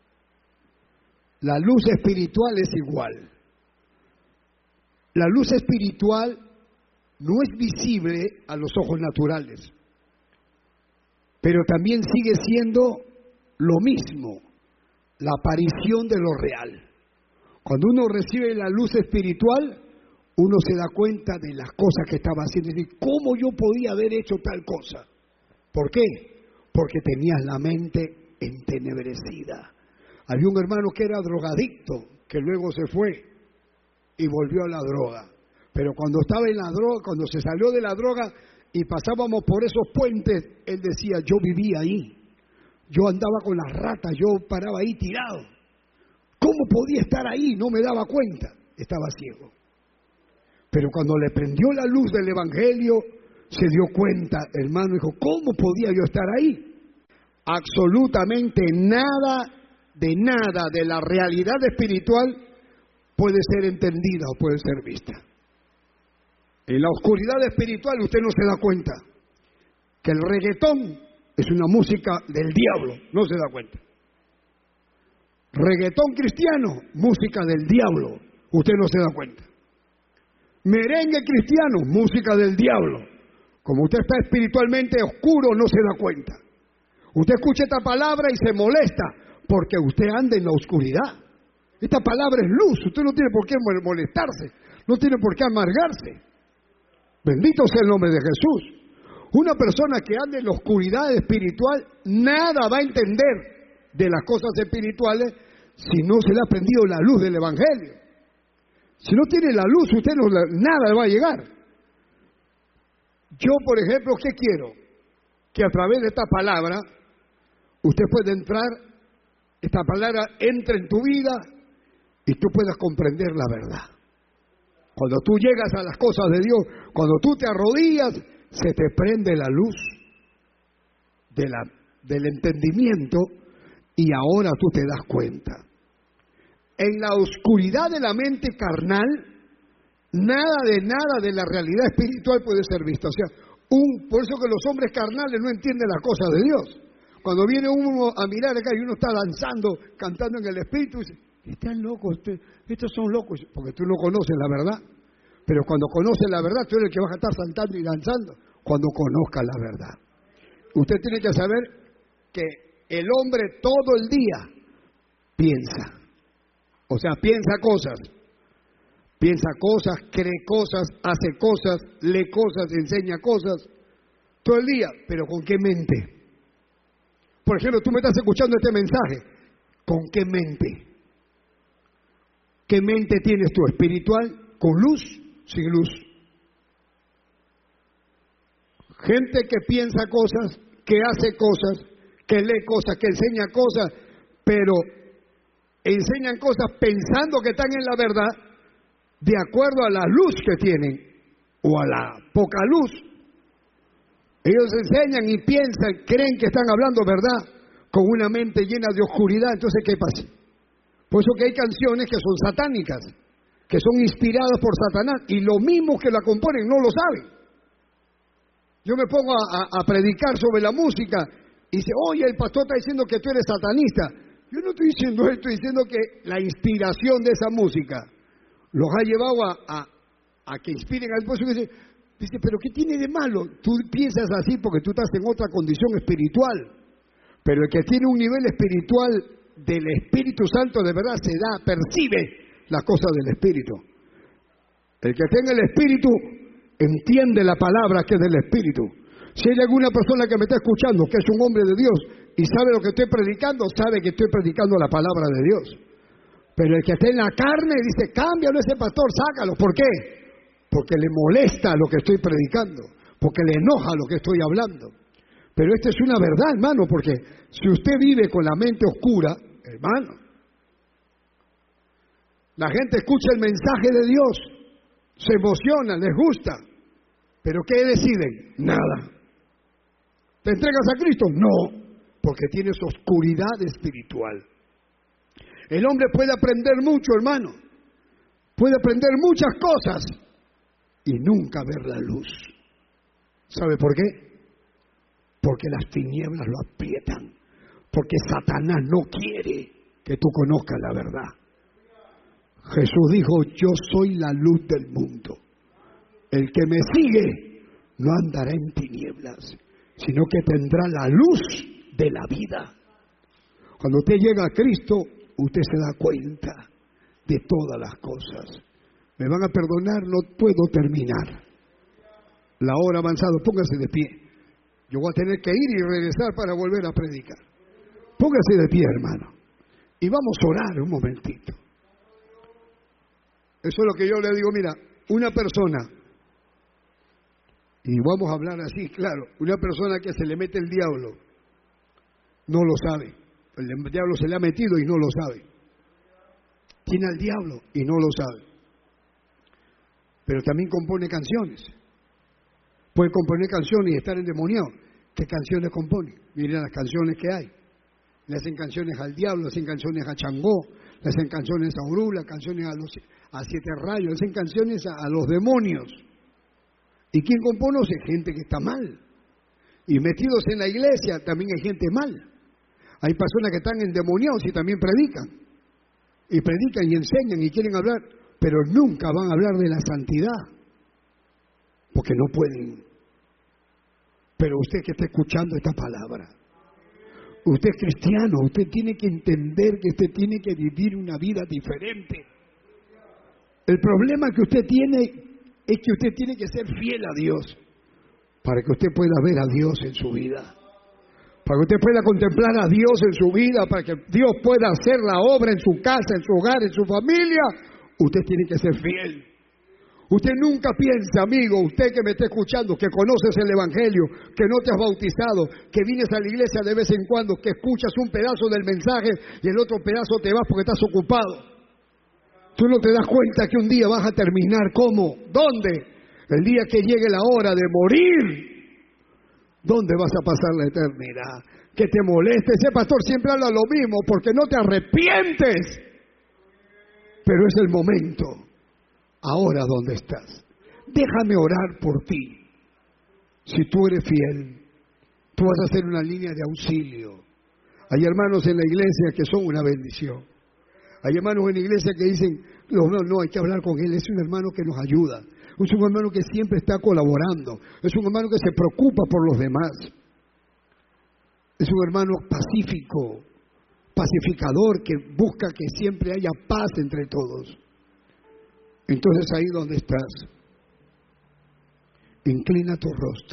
la luz espiritual es igual. La luz espiritual no es visible a los ojos naturales, pero también sigue siendo lo mismo, la aparición de lo real. Cuando uno recibe la luz espiritual, uno se da cuenta de las cosas que estaba haciendo. Y dice, ¿cómo yo podía haber hecho tal cosa? ¿Por qué? Porque tenías la mente entenebrecida. Había un hermano que era drogadicto, que luego se fue y volvió a la droga. Pero cuando estaba en la droga, cuando se salió de la droga y pasábamos por esos puentes, él decía, yo vivía ahí. Yo andaba con las ratas, yo paraba ahí tirado. ¿Cómo podía estar ahí? No me daba cuenta. Estaba ciego. Pero cuando le prendió la luz del Evangelio, se dio cuenta, hermano, dijo, ¿cómo podía yo estar ahí? Absolutamente nada, de nada de la realidad espiritual puede ser entendida o puede ser vista. En la oscuridad espiritual usted no se da cuenta que el reggaetón es una música del diablo, no se da cuenta. Reggaetón cristiano, música del diablo, usted no se da cuenta. Merengue cristiano, música del diablo. Como usted está espiritualmente oscuro, no se da cuenta. Usted escucha esta palabra y se molesta porque usted anda en la oscuridad. Esta palabra es luz, usted no tiene por qué molestarse, no tiene por qué amargarse. Bendito sea el nombre de Jesús. Una persona que anda en la oscuridad espiritual nada va a entender de las cosas espirituales si no se le ha prendido la luz del Evangelio. Si no tiene la luz, usted no, nada le va a llegar. Yo, por ejemplo, ¿qué quiero? Que a través de esta palabra usted pueda entrar, esta palabra entre en tu vida y tú puedas comprender la verdad. Cuando tú llegas a las cosas de Dios, cuando tú te arrodillas, se te prende la luz de la, del entendimiento y ahora tú te das cuenta. En la oscuridad de la mente carnal, nada de nada de la realidad espiritual puede ser visto. O sea, un, por eso que los hombres carnales no entienden las cosas de Dios. Cuando viene uno a mirar acá y uno está danzando, cantando en el espíritu, dice, están locos, estos son locos, porque tú no conoces la verdad. Pero cuando conoces la verdad, tú eres el que vas a estar saltando y danzando, cuando conozcas la verdad. Usted tiene que saber que el hombre todo el día piensa. O sea, piensa cosas. Piensa cosas, cree cosas, hace cosas, lee cosas, enseña cosas. Todo el día, pero ¿con qué mente? Por ejemplo, tú me estás escuchando este mensaje. ¿Con qué mente? ¿Qué mente tienes tú? ¿Espiritual? ¿Con luz? ¿Sin luz? Gente que piensa cosas, que hace cosas, que lee cosas, que enseña cosas, pero enseñan cosas pensando que están en la verdad, de acuerdo a la luz que tienen, o a la poca luz. Ellos enseñan y piensan, creen que están hablando verdad, con una mente llena de oscuridad. Entonces, ¿qué pasa? Por eso que hay canciones que son satánicas, que son inspiradas por Satanás, y los mismos que la componen no lo saben. Yo me pongo a, a, a predicar sobre la música, y dice, oye, el pastor está diciendo que tú eres satanista. Yo no estoy diciendo esto, estoy diciendo que la inspiración de esa música los ha llevado a, a, a que inspiren al pueblo. Dice, dice, pero ¿qué tiene de malo? Tú piensas así porque tú estás en otra condición espiritual. Pero el que tiene un nivel espiritual del Espíritu Santo de verdad se da, percibe las cosas del Espíritu. El que tenga el Espíritu entiende la palabra que es del Espíritu. Si hay alguna persona que me está escuchando que es un hombre de Dios y sabe lo que estoy predicando, sabe que estoy predicando la palabra de Dios. Pero el que está en la carne dice, cámbialo ese pastor, sácalo. ¿Por qué? Porque le molesta lo que estoy predicando, porque le enoja lo que estoy hablando. Pero esta es una verdad, hermano, porque si usted vive con la mente oscura, hermano, la gente escucha el mensaje de Dios, se emociona, les gusta, pero ¿qué deciden? Nada. ¿Te entregas a Cristo? No, porque tienes oscuridad espiritual. El hombre puede aprender mucho, hermano, puede aprender muchas cosas y nunca ver la luz. ¿Sabe por qué? Porque las tinieblas lo aprietan, porque Satanás no quiere que tú conozcas la verdad. Jesús dijo, yo soy la luz del mundo. El que me sigue no andará en tinieblas, sino que tendrá la luz de la vida. Cuando usted llega a Cristo, usted se da cuenta de todas las cosas. Me van a perdonar, no puedo terminar. La hora ha avanzado, póngase de pie. Yo voy a tener que ir y regresar para volver a predicar. Póngase de pie, hermano. Y vamos a orar un momentito. Eso es lo que yo le digo, mira, una persona, y vamos a hablar así, claro, una persona que se le mete el diablo, no lo sabe. El diablo se le ha metido y no lo sabe. Tiene al diablo y no lo sabe. Pero también compone canciones. Puede componer canciones y estar endemoniado. ¿Qué canciones compone? Miren las canciones que hay. Le hacen canciones al diablo, le hacen canciones a Changó, le hacen canciones a Urula, canciones a, los, a Siete Rayos, le hacen canciones a, a los demonios. ¿Y quién compone? Gente que está mal. Y metidos en la iglesia también hay gente mal. Hay personas que están endemoniados y también predican. Y predican y enseñan y quieren hablar, pero nunca van a hablar de la santidad. Porque no pueden. Pero usted que está escuchando esta palabra, usted es cristiano, usted tiene que entender que usted tiene que vivir una vida diferente. El problema que usted tiene es que usted tiene que ser fiel a Dios para que usted pueda ver a Dios en su vida, para que usted pueda contemplar a Dios en su vida, para que Dios pueda hacer la obra en su casa, en su hogar, en su familia. Usted tiene que ser fiel. Usted nunca piensa, amigo, usted que me está escuchando, que conoces el Evangelio, que no te has bautizado, que vienes a la iglesia de vez en cuando, que escuchas un pedazo del mensaje y el otro pedazo te vas porque estás ocupado. Tú no te das cuenta que un día vas a terminar ¿cómo? ¿Dónde? El día que llegue la hora de morir. ¿Dónde vas a pasar la eternidad? Que te moleste. Ese pastor siempre habla lo mismo porque no te arrepientes. Pero es el momento. Ahora, ¿dónde estás? Déjame orar por ti. Si tú eres fiel, tú vas a hacer una línea de auxilio. Hay hermanos en la iglesia que son una bendición. Hay hermanos en la iglesia que dicen, no, no, no, hay que hablar con él. Es un hermano que nos ayuda. Es un hermano que siempre está colaborando. Es un hermano que se preocupa por los demás. Es un hermano pacífico, pacificador, que busca que siempre haya paz entre todos. Entonces ahí donde estás, inclina tu rostro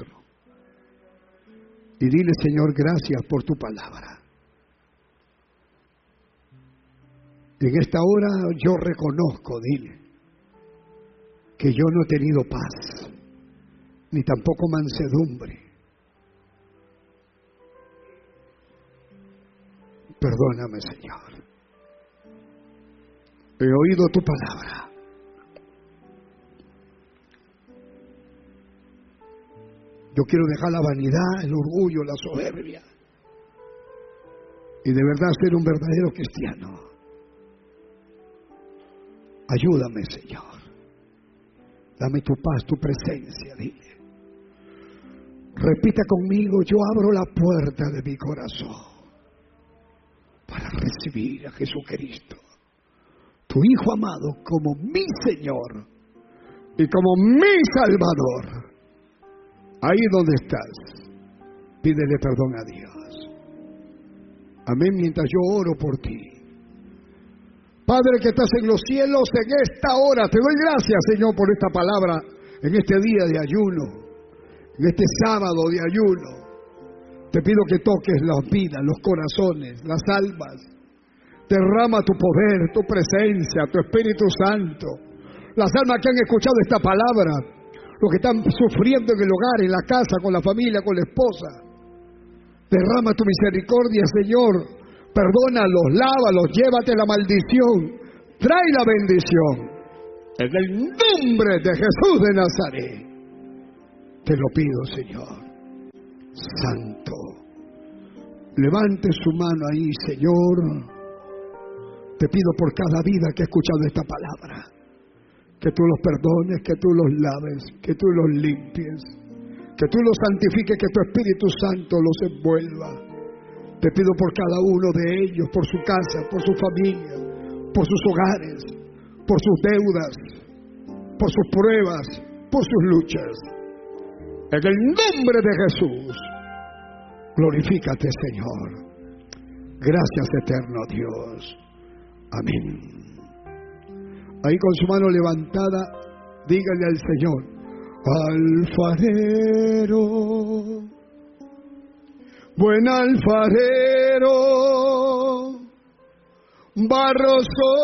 y dile, Señor, gracias por tu palabra. En esta hora yo reconozco, dile, que yo no he tenido paz, ni tampoco mansedumbre. Perdóname, Señor. He oído tu palabra. Yo quiero dejar la vanidad, el orgullo, la soberbia, y de verdad ser un verdadero cristiano. Ayúdame, Señor. Dame tu paz, tu presencia, dile. Repita conmigo, yo abro la puerta de mi corazón para recibir a Jesucristo, tu Hijo amado, como mi Señor y como mi Salvador. Ahí donde estás, pídele perdón a Dios. Amén, mientras yo oro por ti. Padre que estás en los cielos, en esta hora te doy gracias, Señor, por esta palabra, en este día de ayuno, en este sábado de ayuno. Te pido que toques las vidas, los corazones, las almas. Derrama tu poder, tu presencia, tu Espíritu Santo. Las almas que han escuchado esta palabra, los que están sufriendo en el hogar, en la casa, con la familia, con la esposa. Derrama tu misericordia, Señor. Perdónalos, lávalos, llévate la maldición, trae la bendición. En el nombre de Jesús de Nazaret, te lo pido, Señor. Santo, levante su mano ahí, Señor. Te pido por cada vida que ha escuchado esta palabra, que tú los perdones, que tú los laves, que tú los limpies, que tú los santifiques, que tu Espíritu Santo los envuelva. Te pido por cada uno de ellos, por su casa, por su familia, por sus hogares, por sus deudas, por sus pruebas, por sus luchas. En el nombre de Jesús, glorifícate, Señor. Gracias, eterno Dios. Amén. Ahí con su mano levantada, dígale al Señor: alfarero, buen alfarero, barro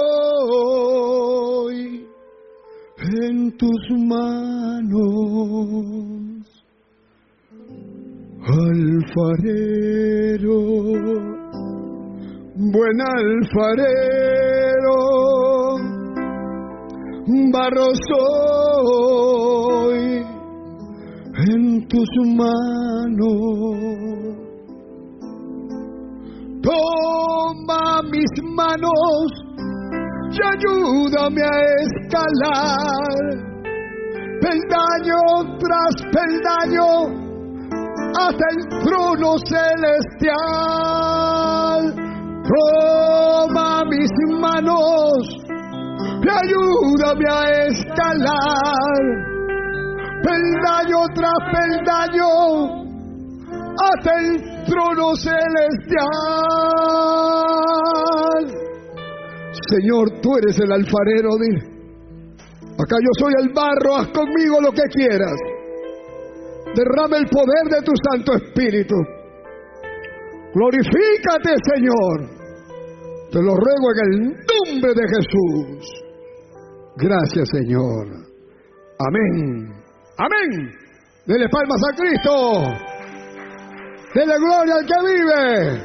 soy en tus manos. Alfarero, buen alfarero, barro soy en tus manos. Toma mis manos y ayúdame a escalar peldaño tras peldaño hasta el trono celestial. Toma mis manos y ayúdame a escalar peldaño tras peldaño hasta el trono celestial. Señor, tú eres el alfarero, dile. Acá yo soy el barro, haz conmigo lo que quieras. Derrama el poder de tu Santo Espíritu. Glorifícate, Señor. Te lo ruego en el nombre de Jesús. Gracias, Señor. Amén. Amén. Dele palmas a Cristo. Dele gloria al que vive.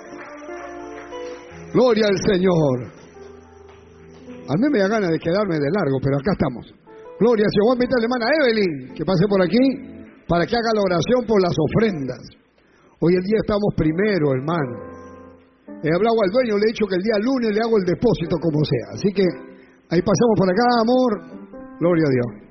Gloria al Señor. A mí me da ganas de quedarme de largo, pero acá estamos. Gloria a Dios. Voy a invitar a la hermana Evelyn que pase por aquí para que haga la oración por las ofrendas. Hoy en día estamos primero, hermano. He hablado al dueño, le he dicho que el día lunes le hago el depósito como sea. Así que ahí pasamos por acá, amor. Gloria a Dios.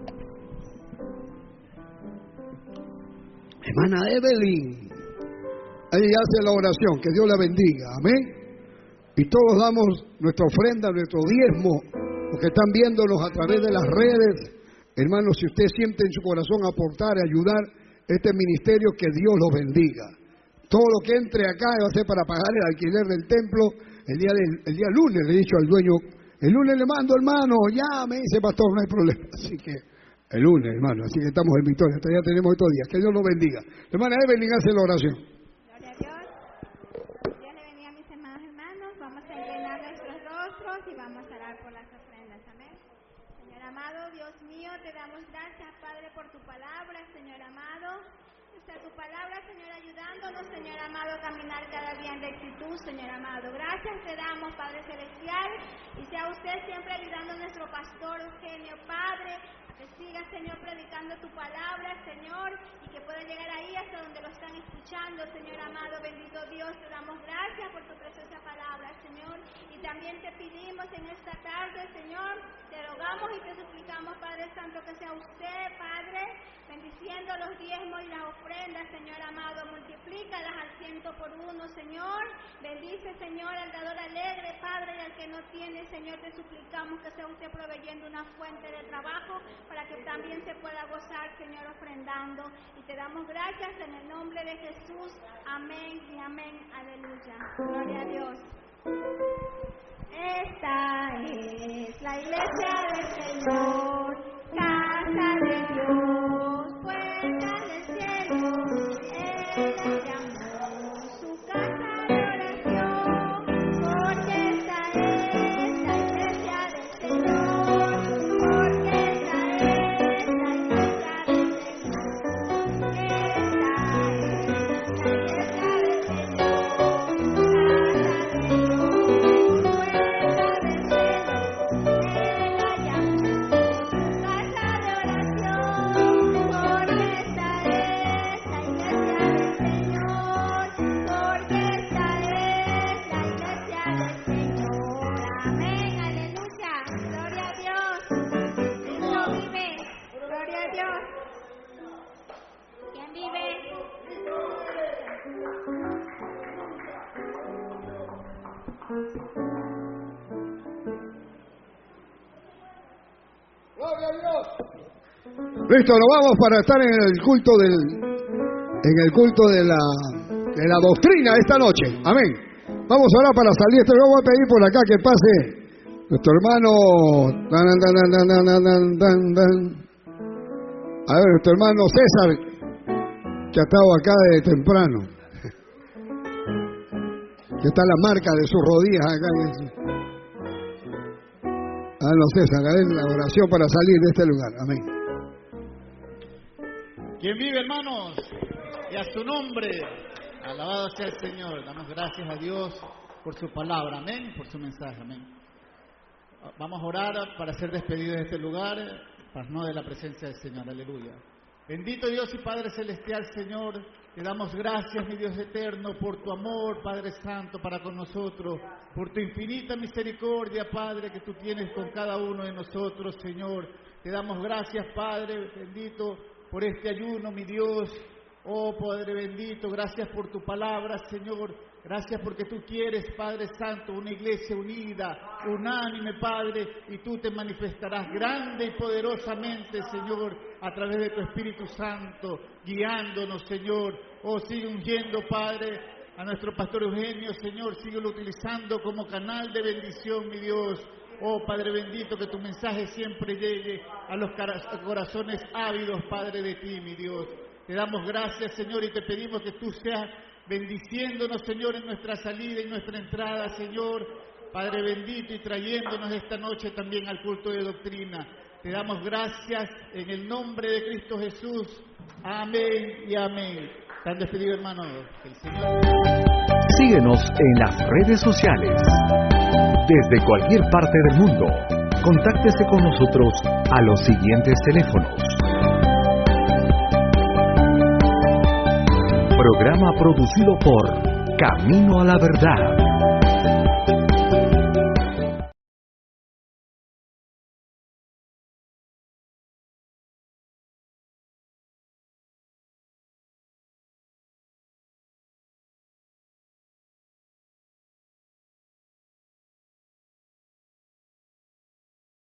Hermana Evelyn, ella hace la oración, que Dios la bendiga, amén. Y todos damos nuestra ofrenda, nuestro diezmo, los que están viéndonos a través de las redes. Hermanos, si usted siente en su corazón aportar, ayudar este ministerio, que Dios lo bendiga. Todo lo que entre acá va a ser para pagar el alquiler del templo. El día, del, el día lunes le he dicho al dueño, el lunes le mando, hermano, ya me dice, pastor, no hay problema. Así que el lunes, hermano, así que estamos en victoria, hasta ya tenemos estos días. Que Dios lo bendiga. Hermana Evelyn hace la oración. Gloria a Dios. Dios le bendiga a mis hermanos hermanos. Vamos a inclinar nuestros rostros. Dios mío, te damos gracias, Padre, por tu palabra, Señor amado. Sea tu palabra, Señor, ayudándonos, Señor amado, a caminar cada día en rectitud, Señor amado. Gracias te damos, Padre Celestial, y sea usted siempre ayudando a nuestro pastor Eugenio, Padre, a que siga, Señor, predicando tu palabra, Señor, y que pueda llegar ahí hasta donde lo están escuchando, Señor amado. Bendito Dios, te damos gracias por tu preciosa palabra, Señor, y también te pedimos en esta tarde, Señor, te rogamos y te suplicamos, Padre Santo, que sea usted, Padre, bendiciendo los diezmos y las ofrendas, Señor amado, multiplícalas al ciento por uno, Señor. Bendice, Señor, al dador alegre, Padre, y al que no tiene, Señor, te suplicamos que sea usted proveyendo una fuente de trabajo para que también se pueda gozar, Señor, ofrendando. Y te damos gracias en el nombre de Jesús. Amén y amén. Aleluya. Gloria a Dios. Esta es la iglesia del Señor, casa de Dios, puerta del cielo. Él le llamó su casa de oración, porque esta es la iglesia del Señor, porque esta es la iglesia del Señor. Esta es la iglesia del Señor, casa de Listo, nos vamos para estar en el culto del, en el culto de la, de la doctrina esta noche. Amén. Vamos ahora para salir. Esto lo voy a pedir por acá que pase nuestro hermano. Dan, dan, dan, dan, dan, dan, dan. A ver, nuestro hermano César, que ha estado acá desde temprano. Que está la marca de sus rodillas acá. Ah, no, César, hagan la oración para salir de este lugar. Amén. Quien vive, hermanos, y a su nombre, alabado sea el Señor. Damos gracias a Dios por su palabra, amén, por su mensaje, amén. Vamos a orar para ser despedidos de este lugar, para no de la presencia del Señor, aleluya. Bendito Dios y Padre Celestial, Señor, te damos gracias, mi Dios eterno, por tu amor, Padre Santo, para con nosotros, por tu infinita misericordia, Padre, que tú tienes con cada uno de nosotros, Señor. Te damos gracias, Padre, bendito, por este ayuno, mi Dios. Oh, Padre bendito, gracias por tu palabra, Señor. Gracias porque tú quieres, Padre Santo, una iglesia unida, unánime, Padre, y tú te manifestarás grande y poderosamente, Señor, a través de tu Espíritu Santo, guiándonos, Señor. Oh, sigue ungiendo, Padre, a nuestro pastor Eugenio, Señor, síguelo utilizando como canal de bendición, mi Dios. Oh, Padre bendito, que tu mensaje siempre llegue a los corazones ávidos, Padre, de ti, mi Dios. Te damos gracias, Señor, y te pedimos que tú seas bendiciéndonos, Señor, en nuestra salida y nuestra entrada, Señor, Padre bendito, y trayéndonos esta noche también al culto de doctrina. Te damos gracias en el nombre de Cristo Jesús. Amén y amén. Están despedidos, hermanos. El Señor... Síguenos en las redes sociales. Desde cualquier parte del mundo, contáctese con nosotros a los siguientes teléfonos. Programa producido por Camino a la Verdad.